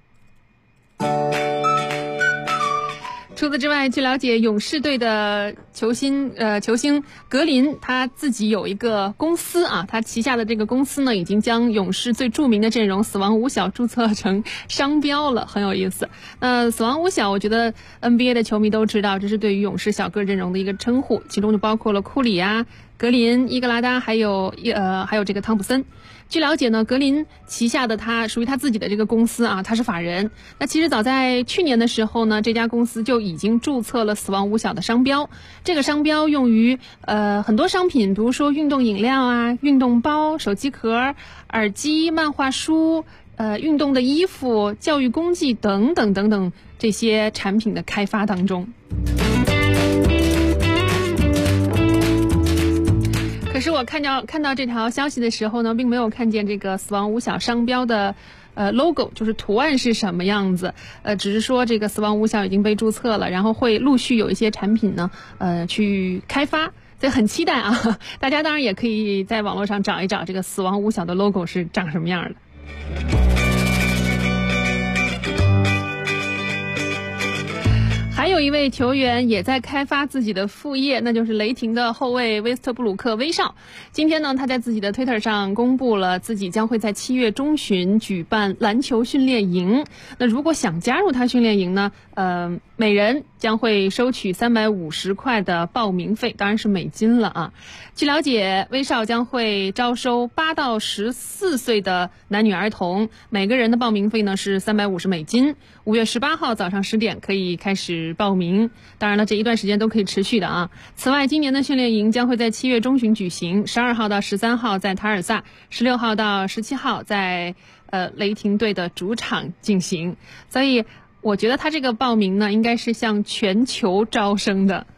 [SPEAKER 5] 除此之外，据了解，勇士队的球星格林他自己有一个公司啊，他旗下的这个公司呢，已经将勇士最著名的阵容死亡五小注册成商标了，很有意思。死亡五小，我觉得 NBA 的球迷都知道，这是对于勇士小个阵容的一个称呼，其中就包括了库里啊、格林、伊格拉达，还有这个汤普森。据了解呢，格林旗下的他属于他自己的这个公司啊，他是法人。那其实早在去年的时候呢，这家公司就已经注册了死亡五小的商标。这个商标用于很多商品，比如说运动饮料啊、运动包、手机壳、耳机、漫画书、运动的衣服、教育工具等等等等这些产品的开发当中。可是我看到这条消息的时候呢，并没有看见这个死亡五小商标的logo， 就是图案是什么样子。只是说这个死亡五小已经被注册了，然后会陆续有一些产品呢去开发，所以很期待啊。大家当然也可以在网络上找一找这个死亡五小的 logo 是长什么样的。还有一位球员也在开发自己的副业，那就是雷霆的后卫威斯特布鲁克威少。今天呢，他在自己的 Twitter 上公布了自己将会在7月中旬举办篮球训练营。那如果想加入他训练营呢，每人将会收取350块的报名费，当然是美金了啊。据了解，威少将会招收8到14岁的男女儿童，每个人的报名费呢是350美金。5月18号早上10点可以开始报名，当然了，这一段时间都可以持续的啊。此外，今年的训练营将会在7月中旬举行，12号到13号在塔尔萨，16号到17号在雷霆队的主场进行。所以我觉得他这个报名呢，应该是向全球招生的。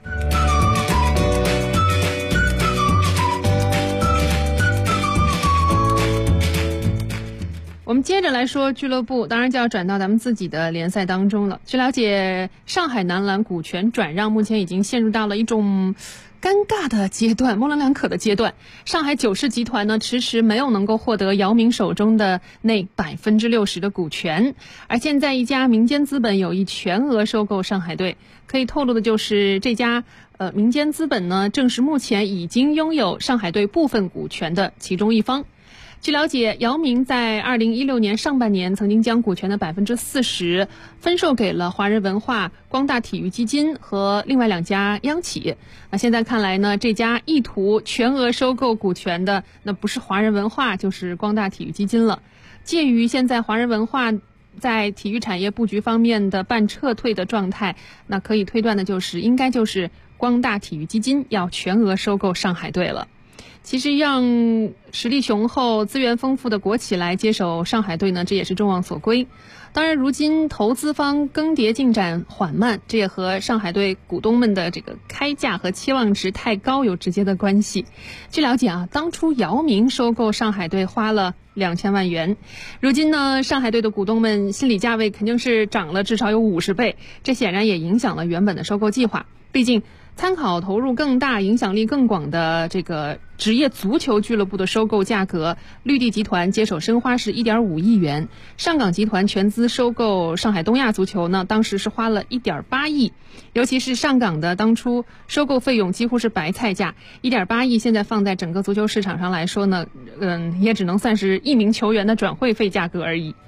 [SPEAKER 5] 我们接着来说俱乐部，当然就要转到咱们自己的联赛当中了。据了解，上海男篮股权转让目前已经陷入到了一种尴尬的阶段，模棱两可的阶段。上海九世集团呢，迟迟没有能够获得姚明手中的那60%的股权，而现在一家民间资本有意全额收购上海队。可以透露的就是这家民间资本呢，正是目前已经拥有上海队部分股权的其中一方。据了解，姚明在2016年上半年曾经将股权的40%分售给了华人文化、光大体育基金和另外2家央企。那现在看来呢，这家意图全额收购股权的，那不是华人文化就是光大体育基金了。鉴于现在华人文化在体育产业布局方面的半撤退的状态，那可以推断的就是应该就是光大体育基金要全额收购上海队了。其实让实力雄厚、资源丰富的国企来接手上海队呢，这也是众望所归。当然，如今投资方更迭进展缓慢，这也和上海队股东们的这个开价和期望值太高有直接的关系。据了解啊，当初姚明收购上海队花了2000万元，如今呢，上海队的股东们心理价位肯定是涨了至少有50倍，这显然也影响了原本的收购计划。毕竟参考投入更大、影响力更广的这个职业足球俱乐部的收购价格，绿地集团接手申花是1.5亿元，上港集团全资收购上海东亚足球呢，当时是花了1.8亿。尤其是上港的当初收购费用几乎是白菜价，1.8亿现在放在整个足球市场上来说呢，也只能算是一名球员的转会费价格而已。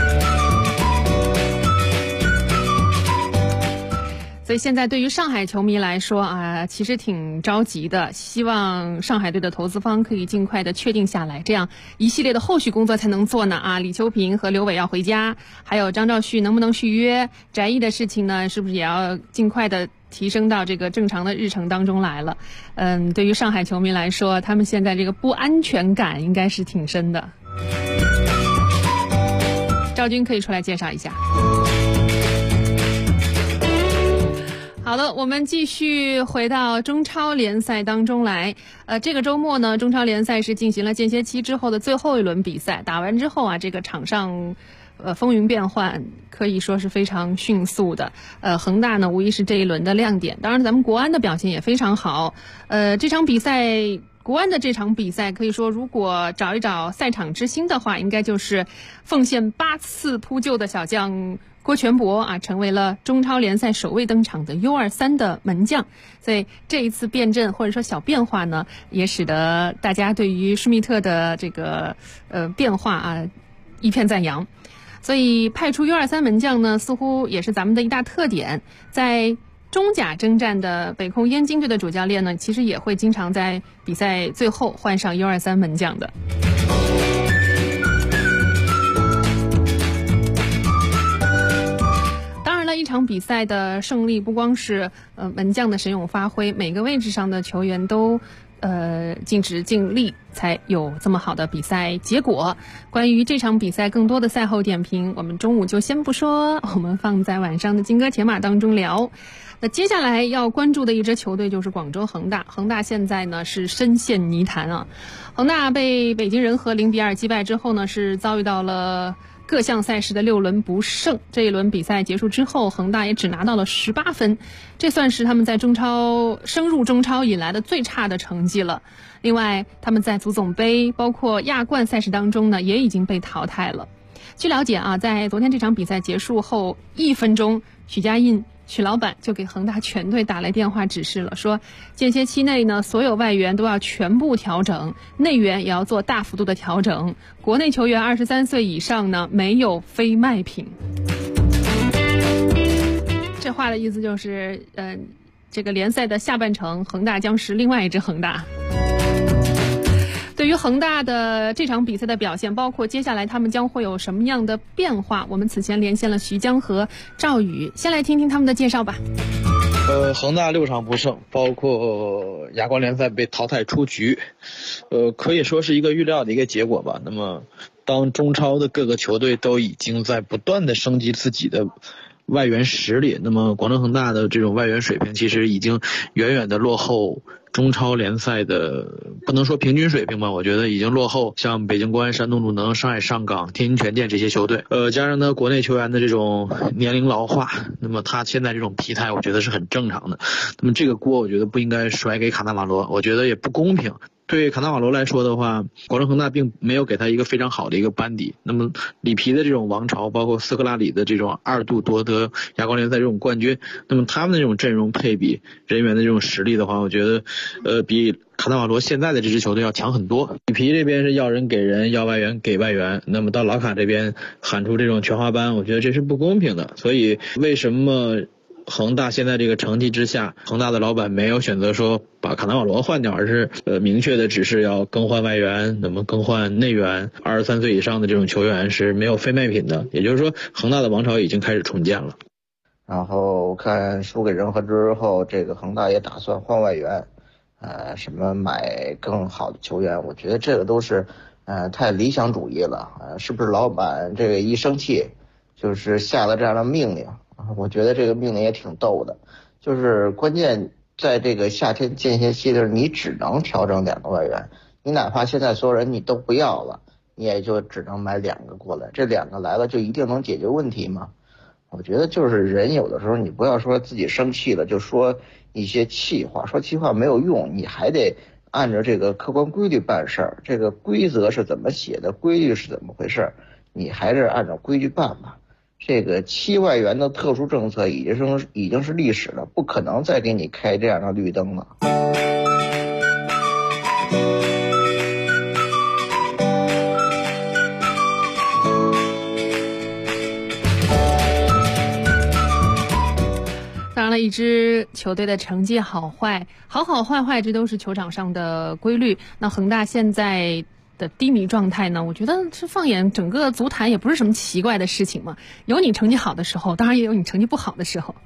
[SPEAKER 5] 所以现在对于上海球迷来说啊，其实挺着急的，希望上海队的投资方可以尽快的确定下来，这样一系列的后续工作才能做呢啊！李秋平和刘伟要回家，还有张兆旭能不能续约，翟毅的事情呢，是不是也要尽快的提升到这个正常的日程当中来了？对于上海球迷来说，他们现在这个不安全感应该是挺深的。赵军可以出来介绍一下。好了，我们继续回到中超联赛当中来。这个周末呢，中超联赛是进行了间歇期之后的最后一轮比赛。打完之后啊，这个场上风云变幻，可以说是非常迅速的。恒大呢，无疑是这一轮的亮点。当然，咱们国安的表现也非常好。这场比赛。国安的这场比赛可以说，如果找一找赛场之星的话，应该就是奉献8次扑救的小将郭全博啊成为了中超联赛首位登场的 U23 的门将，所以这一次变阵或者说小变化呢，也使得大家对于施密特的这个变化啊一片赞扬。所以派出 U23 门将呢，似乎也是咱们的一大特点。在中甲征战的北控燕京队的主教练呢，其实也会经常在比赛最后换上 U23 门将的。一场比赛的胜利不光是门将的神勇发挥，每个位置上的球员都尽职尽力，才有这么好的比赛结果。关于这场比赛更多的赛后点评，我们中午就先不说，我们放在晚上的金戈铁马当中聊。那接下来要关注的一支球队就是广州恒大。恒大现在呢是深陷泥潭啊，恒大被北京人和0-2击败之后呢，是遭遇到了各项赛事的6轮不胜。这一轮比赛结束之后，恒大也只拿到了18分，这算是他们在升入中超以来的最差的成绩了。另外，他们在足总杯包括亚冠赛事当中呢，也已经被淘汰了。据了解啊，在昨天这场比赛结束后1分钟，许老板就给恒大全队打来电话指示了，说间歇期内呢，所有外援都要全部调整，内援也要做大幅度的调整，国内球员23岁以上呢没有非卖品。这话的意思就是这个联赛的下半程，恒大将是另外一支恒大。对于恒大的这场比赛的表现，包括接下来他们将会有什么样的变化，我们此前连线了徐江和赵宇，先来听听他们的介绍吧。
[SPEAKER 13] 恒大6场不胜，包括亚冠联赛被淘汰出局，可以说是一个预料的一个结果吧。那么当中超的各个球队都已经在不断的升级自己的外援实力，那么广州恒大的这种外援水平其实已经远远的落后中超联赛的，不能说平均水平吧，我觉得已经落后像北京国安、山东鲁能、上海上港、天津权健这些球队。加上呢国内球员的这种年龄老化，那么他现在这种疲态我觉得是很正常的。那么这个锅我觉得不应该甩给卡纳瓦罗，我觉得也不公平。对卡纳瓦罗来说的话，广州恒大并没有给他一个非常好的一个班底。那么里皮的这种王朝，包括斯科拉里的这种2度夺得亚冠联赛这种冠军，那么他们的这种阵容配比、人员的这种实力的话，我觉得比卡纳瓦罗现在的这支球队要强很多。里皮这边是要人给人，要外援给外援，那么到老卡这边喊出这种全华班，我觉得这是不公平的。所以为什么恒大现在这个成绩之下，恒大的老板没有选择说把卡纳瓦罗换掉，而是明确的指示要更换外援，那么更换内援，23岁以上的这种球员是没有非卖品的。也就是说恒大的王朝已经开始重建了。
[SPEAKER 14] 然后看输给人和之后，这个恒大也打算换外援，什么买更好的球员，我觉得这个都是太理想主义了。是不是老板这个一生气就是下了这样的命令？我觉得这个命令也挺逗的，就是关键在这个夏天间歇期的时候，你只能调整2个外援，你哪怕现在所有人你都不要了，你也就只能买2个过来，这2个来了就一定能解决问题吗？我觉得就是人有的时候你不要说自己生气了就说一些气话，说气话没有用，你还得按照这个客观规律办事儿，这个规则是怎么写的，规律是怎么回事，你还是按照规矩办吧。这个7外援的特殊政策已经是历史了，不可能再给你开这样的绿灯了。
[SPEAKER 5] 当然了，一支球队的成绩好坏，好坏坏，这都是球场上的规律。那恒大现在的低迷状态呢，我觉得是放眼整个足坛也不是什么奇怪的事情嘛。有你成绩好的时候，当然也有你成绩不好的时候。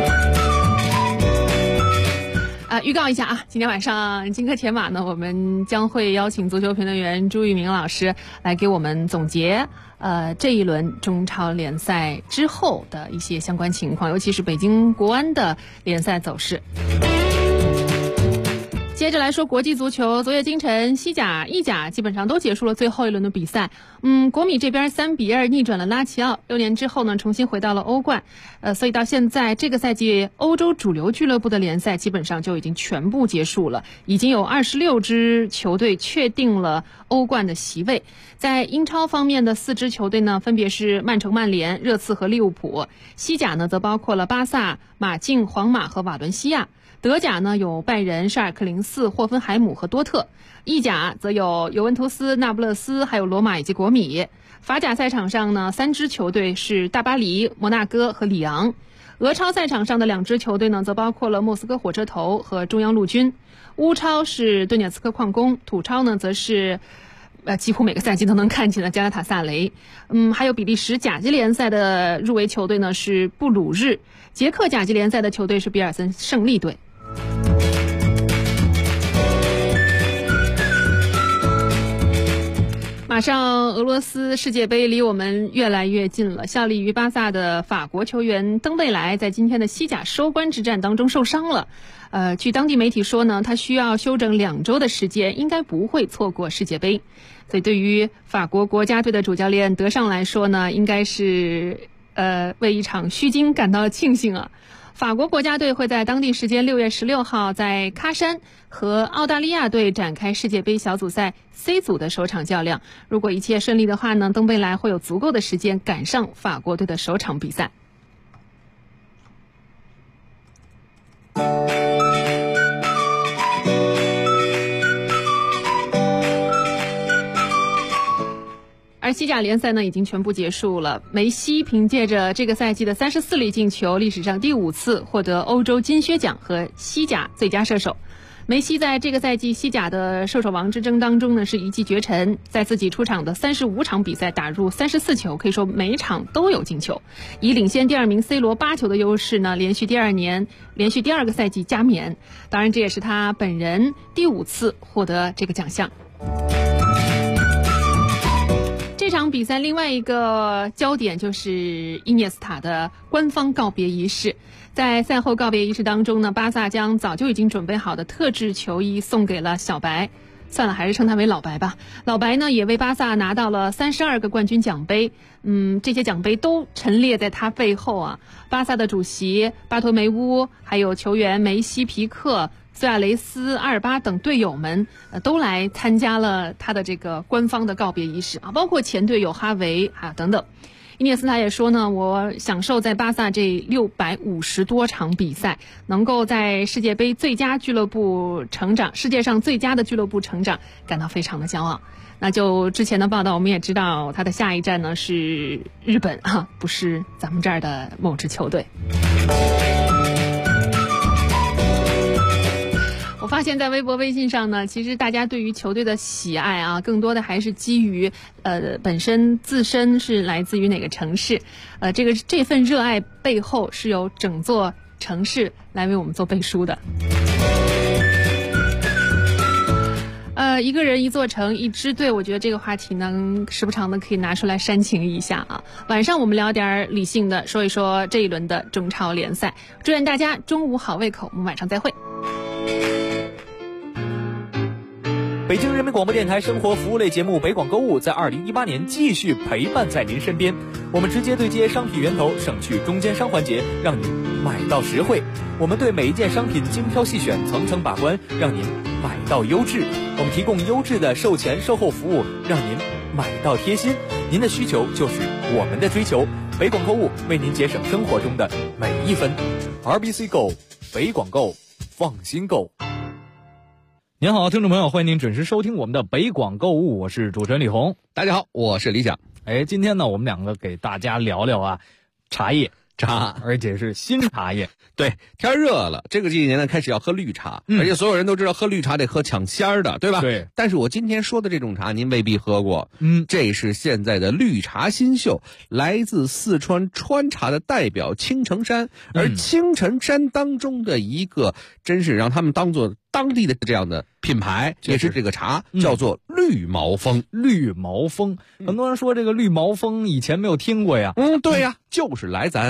[SPEAKER 5] 预告一下啊，今天晚上金科铁马呢，我们将会邀请足球评论员朱玉明老师来给我们总结这一轮中超联赛之后的一些相关情况，尤其是北京国安的联赛走势。 接着来说国际足球，昨夜今晨西甲、意甲基本上都结束了最后一轮的比赛。国米这边3-2逆转了拉齐奥，6年之后呢重新回到了欧冠。所以到现在这个赛季欧洲主流俱乐部的联赛基本上就已经全部结束了，已经有26支球队确定了欧冠的席位。在英超方面的4支球队呢，分别是曼城、曼联、热刺和利物浦。西甲呢则包括了巴萨、马竞、皇马和瓦伦西亚。德甲呢有拜仁、沙尔克04、霍芬海姆和多特。意甲则有尤文图斯、那不勒斯还有罗马以及国米。法甲赛场上呢3支球队是大巴黎、摩纳哥和里昂。俄超赛场上的2支球队呢则包括了莫斯科火车头和中央陆军。乌超是顿涅茨克矿工，土超呢则是几乎每个赛季都能看见的加拉塔萨雷。还有比利时甲级联赛的入围球队呢是布鲁日，捷克甲级联赛的球队是比尔森胜利队。马上俄罗斯世界杯离我们越来越近了，效力于巴萨的法国球员登贝莱在今天的西甲收官之战当中受伤了。据当地媒体说呢，他需要休整2周的时间，应该不会错过世界杯。所以对于法国国家队的主教练德尚来说呢，应该是为一场虚惊感到庆幸啊。法国国家队会在当地时间6月16号在喀山和澳大利亚队展开世界杯小组赛 C 组的首场较量。如果一切顺利的话呢，登贝莱会有足够的时间赶上法国队的首场比赛。而西甲联赛呢已经全部结束了，梅西凭借着这个赛季的34粒进球，历史上第5次获得欧洲金靴奖和西甲最佳射手。梅西在这个赛季西甲的射手王之争当中呢是一骑绝尘，在自己出场的35场比赛打入34球，可以说每场都有进球，以领先第2名 C 罗8球的优势呢，连续第2个赛季加冕。当然这也是他本人第5次获得这个奖项。这场比赛另外一个焦点就是伊涅斯塔的官方告别仪式。在赛后告别仪式当中呢，巴萨将早就已经准备好的特制球衣送给了小白，算了，还是称他为老白吧。老白呢也为巴萨拿到了32个冠军奖杯，这些奖杯都陈列在他背后啊。巴萨的主席巴托梅乌，还有球员梅西、皮克、苏亚雷斯、阿尔巴等队友们都来参加了他的这个官方的告别仪式啊，包括前队友哈维还有等等。伊涅斯塔也说呢，我享受在巴萨这650多场比赛，能够在世界杯最佳俱乐部成长，世界上最佳的俱乐部成长，感到非常的骄傲。那就之前的报道我们也知道，他的下一站呢是日本啊，不是咱们这儿的某支球队。我发现在微博微信上呢，其实大家对于球队的喜爱啊，更多的还是基于本身自身是来自于哪个城市，这份热爱背后是由整座城市来为我们做背书的。一个人一座城一支队，我觉得这个话题呢时不常的可以拿出来煽情一下啊。晚上我们聊点理性的，说一说这一轮的中超联赛。祝愿大家中午好胃口，我们晚上再会。
[SPEAKER 8] 北京人民广播电台生活服务类节目北广购物在2018年继续陪伴在您身边，我们直接对接商品源头，省去中间商环节，让您买到实惠。我们对每一件商品精挑细选，层层把关，让您买到优质。我们提供优质的售前售后服务，让您买到贴心。您的需求就是我们的追求，北广购物为您节省生活中的每一分。RBC Go， 北广购，放心购。您好，听众朋友，欢迎您准时收听我们的北广购物，我是主持人李红。
[SPEAKER 15] 大家好，我是李想。
[SPEAKER 8] 今天呢，我们两个给大家聊聊茶叶，而且是新茶叶。
[SPEAKER 15] 对，天热了，这个季节呢开始要喝绿茶，而且所有人都知道喝绿茶得喝抢鲜儿的，对吧？
[SPEAKER 8] 对。
[SPEAKER 15] 但是我今天说的这种茶您未必喝过，这是现在的绿茶新秀，来自四川川茶的代表青城山，而青城山当中的一个真是让他们当做当地的这样的品牌，也是这个茶叫做绿毛峰。
[SPEAKER 8] 绿毛峰，很多人说这个绿毛峰以前没有听过呀。
[SPEAKER 15] 对呀，就是来咱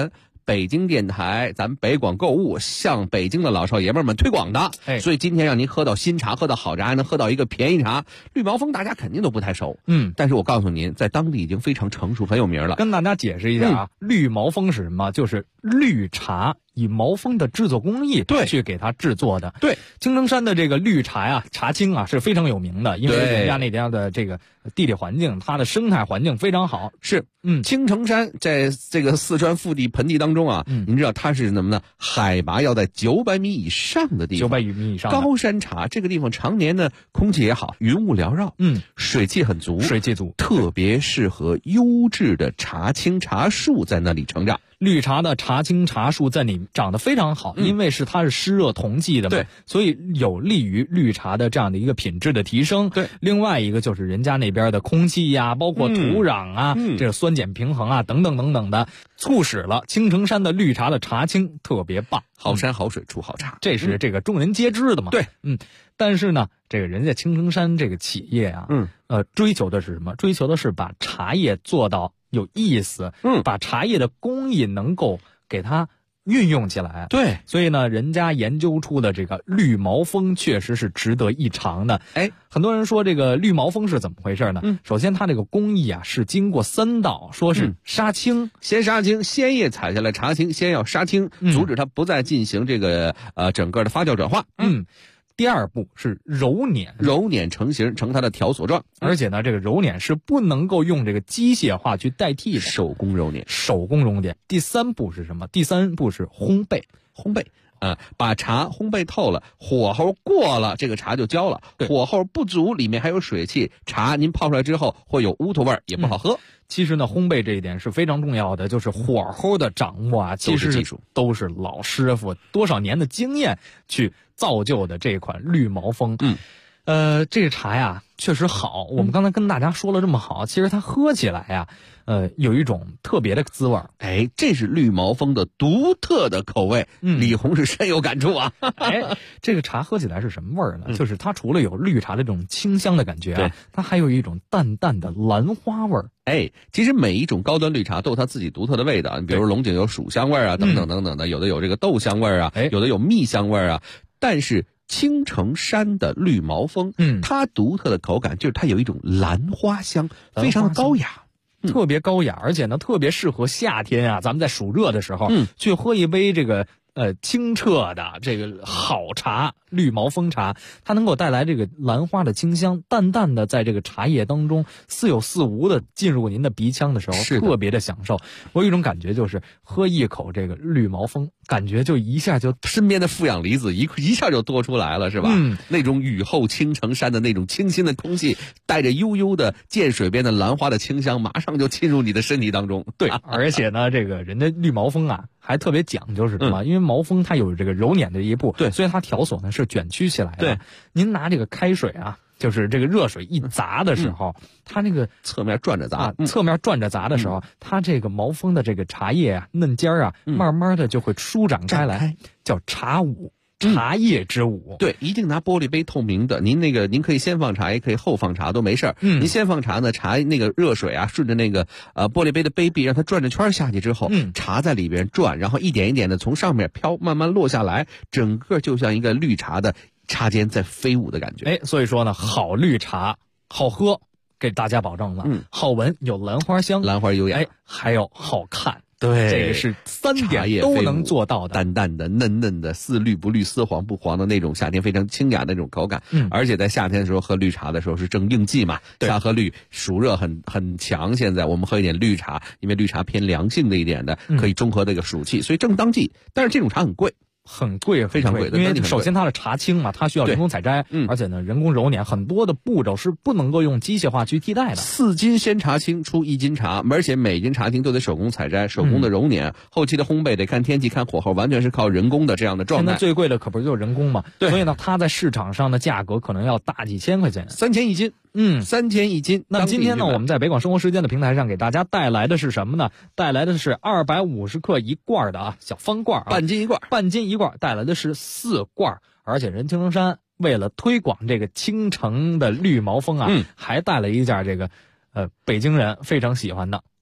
[SPEAKER 15] 北京电台咱北广购物向北京的老少爷们们推广的。所以今天让您喝到新茶，喝到好茶，还能喝到一个便宜茶。绿毛峰大家肯定都不太熟，但是我告诉您，在当地已经非常成熟，很有名了。
[SPEAKER 16] 跟大家解释一下啊，绿毛峰是什么？就是绿茶以毛峰的制作工艺去给它制作的。
[SPEAKER 15] 对，
[SPEAKER 16] 青城山的这个绿茶呀，茶青啊是非常有名的，因为人家那边的这个地理环境，它的生态环境非常好。
[SPEAKER 15] 是，青城山在这个四川腹地盆地当中啊，您知道它是什么呢？海拔要在900米以上的地方
[SPEAKER 16] ，900米以上
[SPEAKER 15] 高山茶。这个地方常年呢空气也好，云雾缭绕，水汽很足，特别适合优质的茶青茶树在那里成长。
[SPEAKER 16] 绿茶的茶青茶树在里长得非常好，因为它是湿热同济的嘛，所以有利于绿茶的这样的一个品质的提升。
[SPEAKER 15] 对，
[SPEAKER 16] 另外一个就是人家那边的空气呀，包括土壤啊，这个酸碱平衡啊，等等等等的，促使了青城山的绿茶的茶青特别棒。
[SPEAKER 15] 好山好水出好茶，
[SPEAKER 16] 这是这个众人皆知的嘛。
[SPEAKER 15] 对，
[SPEAKER 16] 但是呢，这个人家青城山这个企业啊，追求的是什么？追求的是把茶叶做到有意思，把茶叶的工艺能够给它运用起来。
[SPEAKER 15] 对，
[SPEAKER 16] 所以呢，人家研究出的这个绿毛峰确实是值得一尝的。很多人说这个绿毛峰是怎么回事呢？首先它这个工艺啊是经过3道，说是杀青，
[SPEAKER 15] 先杀青，鲜叶采下来茶青，先要杀青，阻止它不再进行这个整个的发酵转化。
[SPEAKER 16] 第2步是揉
[SPEAKER 15] 捻成型，成它的条索状。
[SPEAKER 16] 而且呢，这个揉捻是不能够用这个机械化去代替的，
[SPEAKER 15] 手工揉捻。
[SPEAKER 16] 第3步是什么？第3步是烘焙。
[SPEAKER 15] 把茶烘焙透了，火候过了，这个茶就焦了。火候不足，里面还有水汽，茶您泡出来之后会有乌头味儿，也不好喝。
[SPEAKER 16] 其实呢，烘焙这一点是非常重要的，就是火候的掌握啊，其实技术都是老师傅多少年的经验去造就的这款绿毛峰。这个茶呀确实好，我们刚才跟大家说了这么好，其实它喝起来呀有一种特别的滋味。
[SPEAKER 15] 这是绿毛峰的独特的口味。李红是深有感触啊。
[SPEAKER 16] 这个茶喝起来是什么味儿呢？就是它除了有绿茶的这种清香的感觉啊，它还有一种淡淡的兰花味儿。
[SPEAKER 15] 其实每一种高端绿茶都有它自己独特的味道，比如龙井有薯香味儿啊，等等等等的，有的有这个豆香味儿啊，有的有蜜香味儿啊。但是青城山的绿毛峰，它独特的口感就是它有一种兰花香，非常的高雅。
[SPEAKER 16] 特别高雅，而且呢特别适合夏天啊，咱们在暑热的时候去喝一杯这个清澈的这个好茶，绿毛峰茶，它能够带来这个兰花的清香，淡淡的在这个茶叶当中似有似无的进入您的鼻腔的时候，特别的享受。我有一种感觉，就是喝一口这个绿毛峰，感觉就一下就
[SPEAKER 15] 身边的负氧离子一下就多出来了，是吧？那种雨后青城山的那种清新的空气，带着悠悠的涧水边的兰花的清香，马上就进入你的身体当中。
[SPEAKER 16] 对，而且呢，这个人家绿毛峰啊还特别讲究是什么？因为毛峰它有这个揉捻的一步，所以它条索呢是卷曲起来的。您拿这个开水啊，就是这个热水一砸的时候，它那个
[SPEAKER 15] 侧面转着砸，
[SPEAKER 16] 侧面转着砸的时候，它这个毛峰的这个茶叶啊、嫩尖啊，慢慢的就会舒展开来，叫茶舞。茶叶之舞。
[SPEAKER 15] 对，一定拿玻璃杯透明的。您可以先放茶，也可以后放茶，都没事儿。您先放茶呢，茶那个热水啊，顺着那个玻璃杯的杯壁，让它转着圈下去之后，茶在里边转，然后一点一点的从上面飘，慢慢落下来，整个就像一个绿茶的茶间在飞舞的感觉。
[SPEAKER 16] 所以说呢，好绿茶好喝，给大家保证了。好闻，有兰花香，
[SPEAKER 15] 兰花优雅，
[SPEAKER 16] 还有好看。
[SPEAKER 15] 对，
[SPEAKER 16] 这个是3点都能做到的，
[SPEAKER 15] 淡淡的、嫩嫩的，似绿不绿、似黄不黄的那种夏天非常清雅的那种口感。而且在夏天的时候喝绿茶的时候是正应季嘛，夏喝绿，暑热很强。现在我们喝一点绿茶，因为绿茶偏凉性的一点的，可以中和这个暑气，所以正当季。但是这种茶很贵。非常贵的，
[SPEAKER 16] 因为首先它的茶青嘛，它需要人工采摘，而且呢，人工揉捻，很多的步骤是不能够用机械化去替代的。
[SPEAKER 15] 4斤鲜茶青出1斤茶，而且每斤茶青都得手工采摘，手工的揉捻，后期的烘焙得看天气、看火候，完全是靠人工的这样的状态。
[SPEAKER 16] 现在最贵的可不就是人工嘛？对，所以呢，它在市场上的价格可能要大几千块钱
[SPEAKER 15] ，30001斤。30001斤。
[SPEAKER 16] 那斤。今天呢，我们在北广生活时间的平台上给大家带来的是什么呢？带来的是250克一罐的小方罐，
[SPEAKER 15] 半斤一罐，
[SPEAKER 16] 带来的是4罐，而且人青城山为了推广这个青城的绿毛峰啊，还带了一件这个北京人非常喜欢的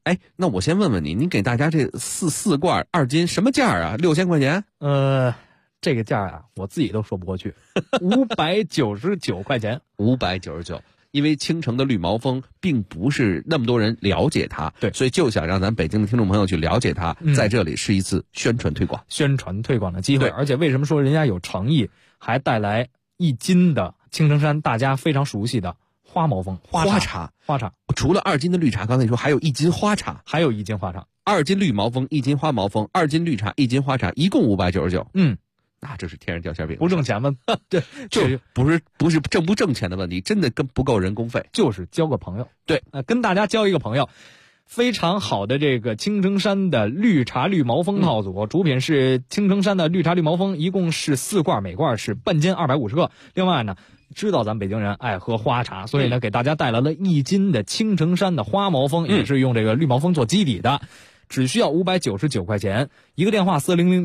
[SPEAKER 15] 哎，那我先问问你，你给大家这四罐2斤什么价啊？6000块钱？
[SPEAKER 16] 这个价啊，我自己都说不过去，599块钱
[SPEAKER 15] ，599。因为青城的绿毛峰并不是那么多人了解它，
[SPEAKER 16] 对，
[SPEAKER 15] 所以就想让咱北京的听众朋友去了解它，在这里是一次宣传推广
[SPEAKER 16] 的机会。而且为什么说人家有诚意，还带来1斤的青城山大家非常熟悉的花毛峰花茶。
[SPEAKER 15] 除了2斤的绿茶，刚才你说还有1斤花茶，2斤绿毛峰，1斤花毛峰，2斤绿茶，1斤花茶，一共599。那这是天上掉馅饼，
[SPEAKER 16] 不挣钱吗？
[SPEAKER 15] 对，就不是挣不挣钱的问题，真的不够人工费，
[SPEAKER 16] 就是交个朋友。
[SPEAKER 15] 对，
[SPEAKER 16] 跟大家交一个朋友。非常好的这个青城山的绿茶绿毛峰套组，主品是青城山的绿茶绿毛峰，一共是4罐，每罐是半斤250克。另外呢，知道咱北京人爱喝花茶，所以呢给大家带来了1斤的青城山的花毛峰，也是用这个绿毛峰做基底的。只需要599块钱，一个电话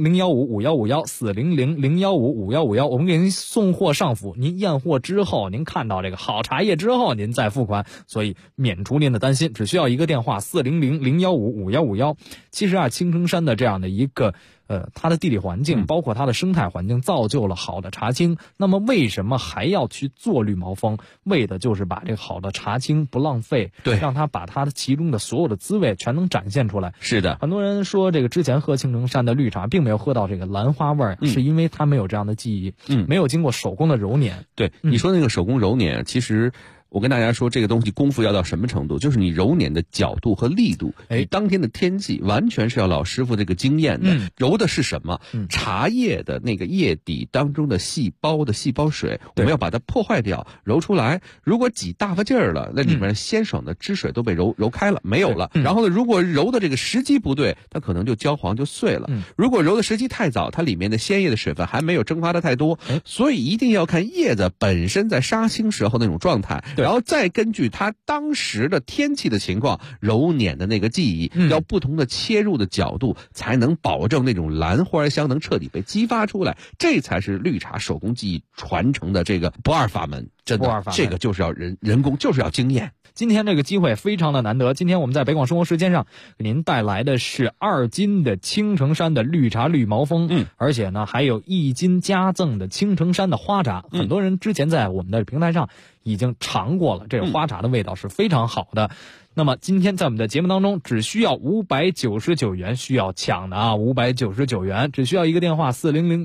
[SPEAKER 16] 400-015-5151，400-015-5151，我们给您送货上府，您验货之后，您看到这个好茶叶之后，您再付款，所以免除您的担心，只需要一个电话400-015-5151。其实啊，青城山的这样的一个它的地理环境，包括它的生态环境，造就了好的茶青。那么为什么还要去做绿毛峰？为的就是把这个好的茶青不浪费，
[SPEAKER 15] 对，
[SPEAKER 16] 让它把它的其中的所有的滋味全能展现出来。
[SPEAKER 15] 是的，
[SPEAKER 16] 很多人说这个之前喝青城山的绿茶，并没有喝到这个兰花味儿，是因为它没有这样的记忆，没有经过手工的揉捻。
[SPEAKER 15] 对，你说那个手工揉捻，其实我跟大家说，这个东西功夫要到什么程度？就是你揉捻的角度和力度，你当天的天气完全是要老师傅这个经验的。揉的是什么？茶叶的那个叶底当中的细胞水，我们要把它破坏掉，揉出来。如果挤大发劲儿了，那里面鲜爽的汁水都被揉开了，没有了。然后呢，如果揉的这个时机不对，它可能就焦黄就碎了。如果揉的时机太早，它里面的鲜叶的水分还没有蒸发的太多，所以一定要看叶子本身在杀青时候那种状态。然后再根据它当时的天气的情况揉捻的那个技艺，要不同的切入的角度，才能保证那种兰花香能彻底被激发出来。这才是绿茶手工技艺传承的这个不二法门。真的，这个就是要人工，就是要经验。
[SPEAKER 16] 今天这个机会非常的难得，今天我们在北广生活时间上给您带来的是2斤的青城山的绿茶绿毛峰，而且呢还有1斤加赠的青城山的花茶。很多人之前在我们的平台上已经尝过了，这个花茶的味道是非常好的。那么今天在我们的节目当中，只需要599元，需要抢的啊，599元，只需要一个电话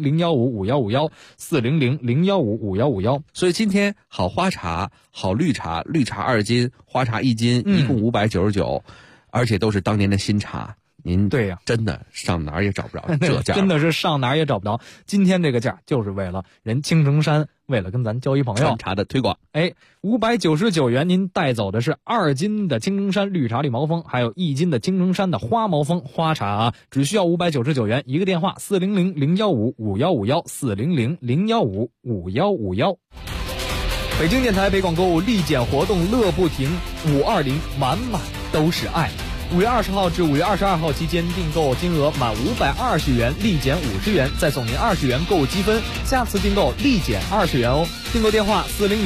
[SPEAKER 16] 400-015-5151，400-015-5151。
[SPEAKER 15] 所以今天好花茶、好绿茶，绿茶2斤，花茶1斤，一共599，而且都是当年的新茶。您
[SPEAKER 16] 对呀，
[SPEAKER 15] 真的上哪儿也找不着这价，
[SPEAKER 16] 真的是上哪儿也找不着。今天这个价就是为了人青城山，为了跟咱交一朋友，
[SPEAKER 15] 川茶的推广。
[SPEAKER 16] 599元，您带走的是2斤的青城山绿茶绿毛峰，还有1斤的青城山的花毛峰花茶啊，只需要599元，一个电话400-015-5151，400-015-5151。北京电台北广购物立减活动乐不停，520满满都是爱。5月20号至5月22号期间，订购金额满520元立减50元，再送您20元购物积分，下次订购立减20元哦。订购电话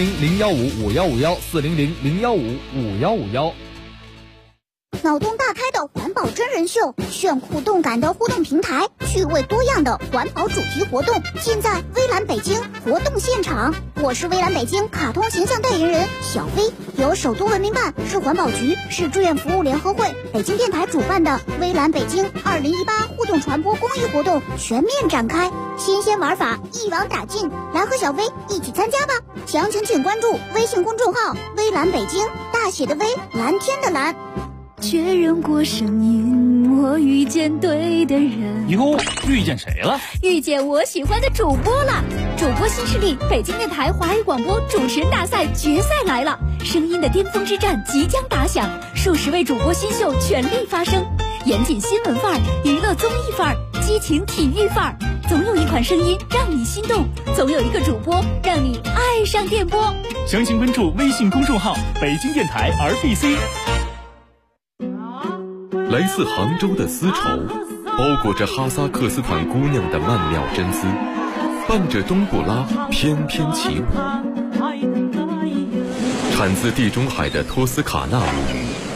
[SPEAKER 16] 400-015-5151，400-015-5151。
[SPEAKER 17] 脑洞大开的环保真人秀，炫酷动感的互动平台，趣味多样的环保主题活动，尽在微蓝北京活动现场。我是微蓝北京卡通形象代言人小飞，由首都文明办、市环保局、市志愿服务联合会、北京电台主办的微蓝北京2018互动传播公益活动全面展开，新鲜玩法一网打尽，来和小飞一起参加吧！详情请关注微信公众号微蓝北京，大写的微，蓝天的蓝。
[SPEAKER 7] 确认过声音，我遇见对的人。
[SPEAKER 18] 哟，遇见谁了？
[SPEAKER 7] 遇见我喜欢的主播了！主播新势力，北京电台华语广播主持人大赛决赛来了，声音的巅峰之战即将打响，数十位主播新秀全力发声，严谨新闻范儿，娱乐综艺范儿，激情体育范儿，总有一款声音让你心动，总有一个主播让你爱上电波。
[SPEAKER 18] 详情关注微信公众号北京电台 RBC。
[SPEAKER 4] 来自杭州的丝绸，包裹着哈萨克斯坦姑娘的曼妙真丝，伴着冬不拉翩翩起舞。产自地中海的托斯卡纳舞，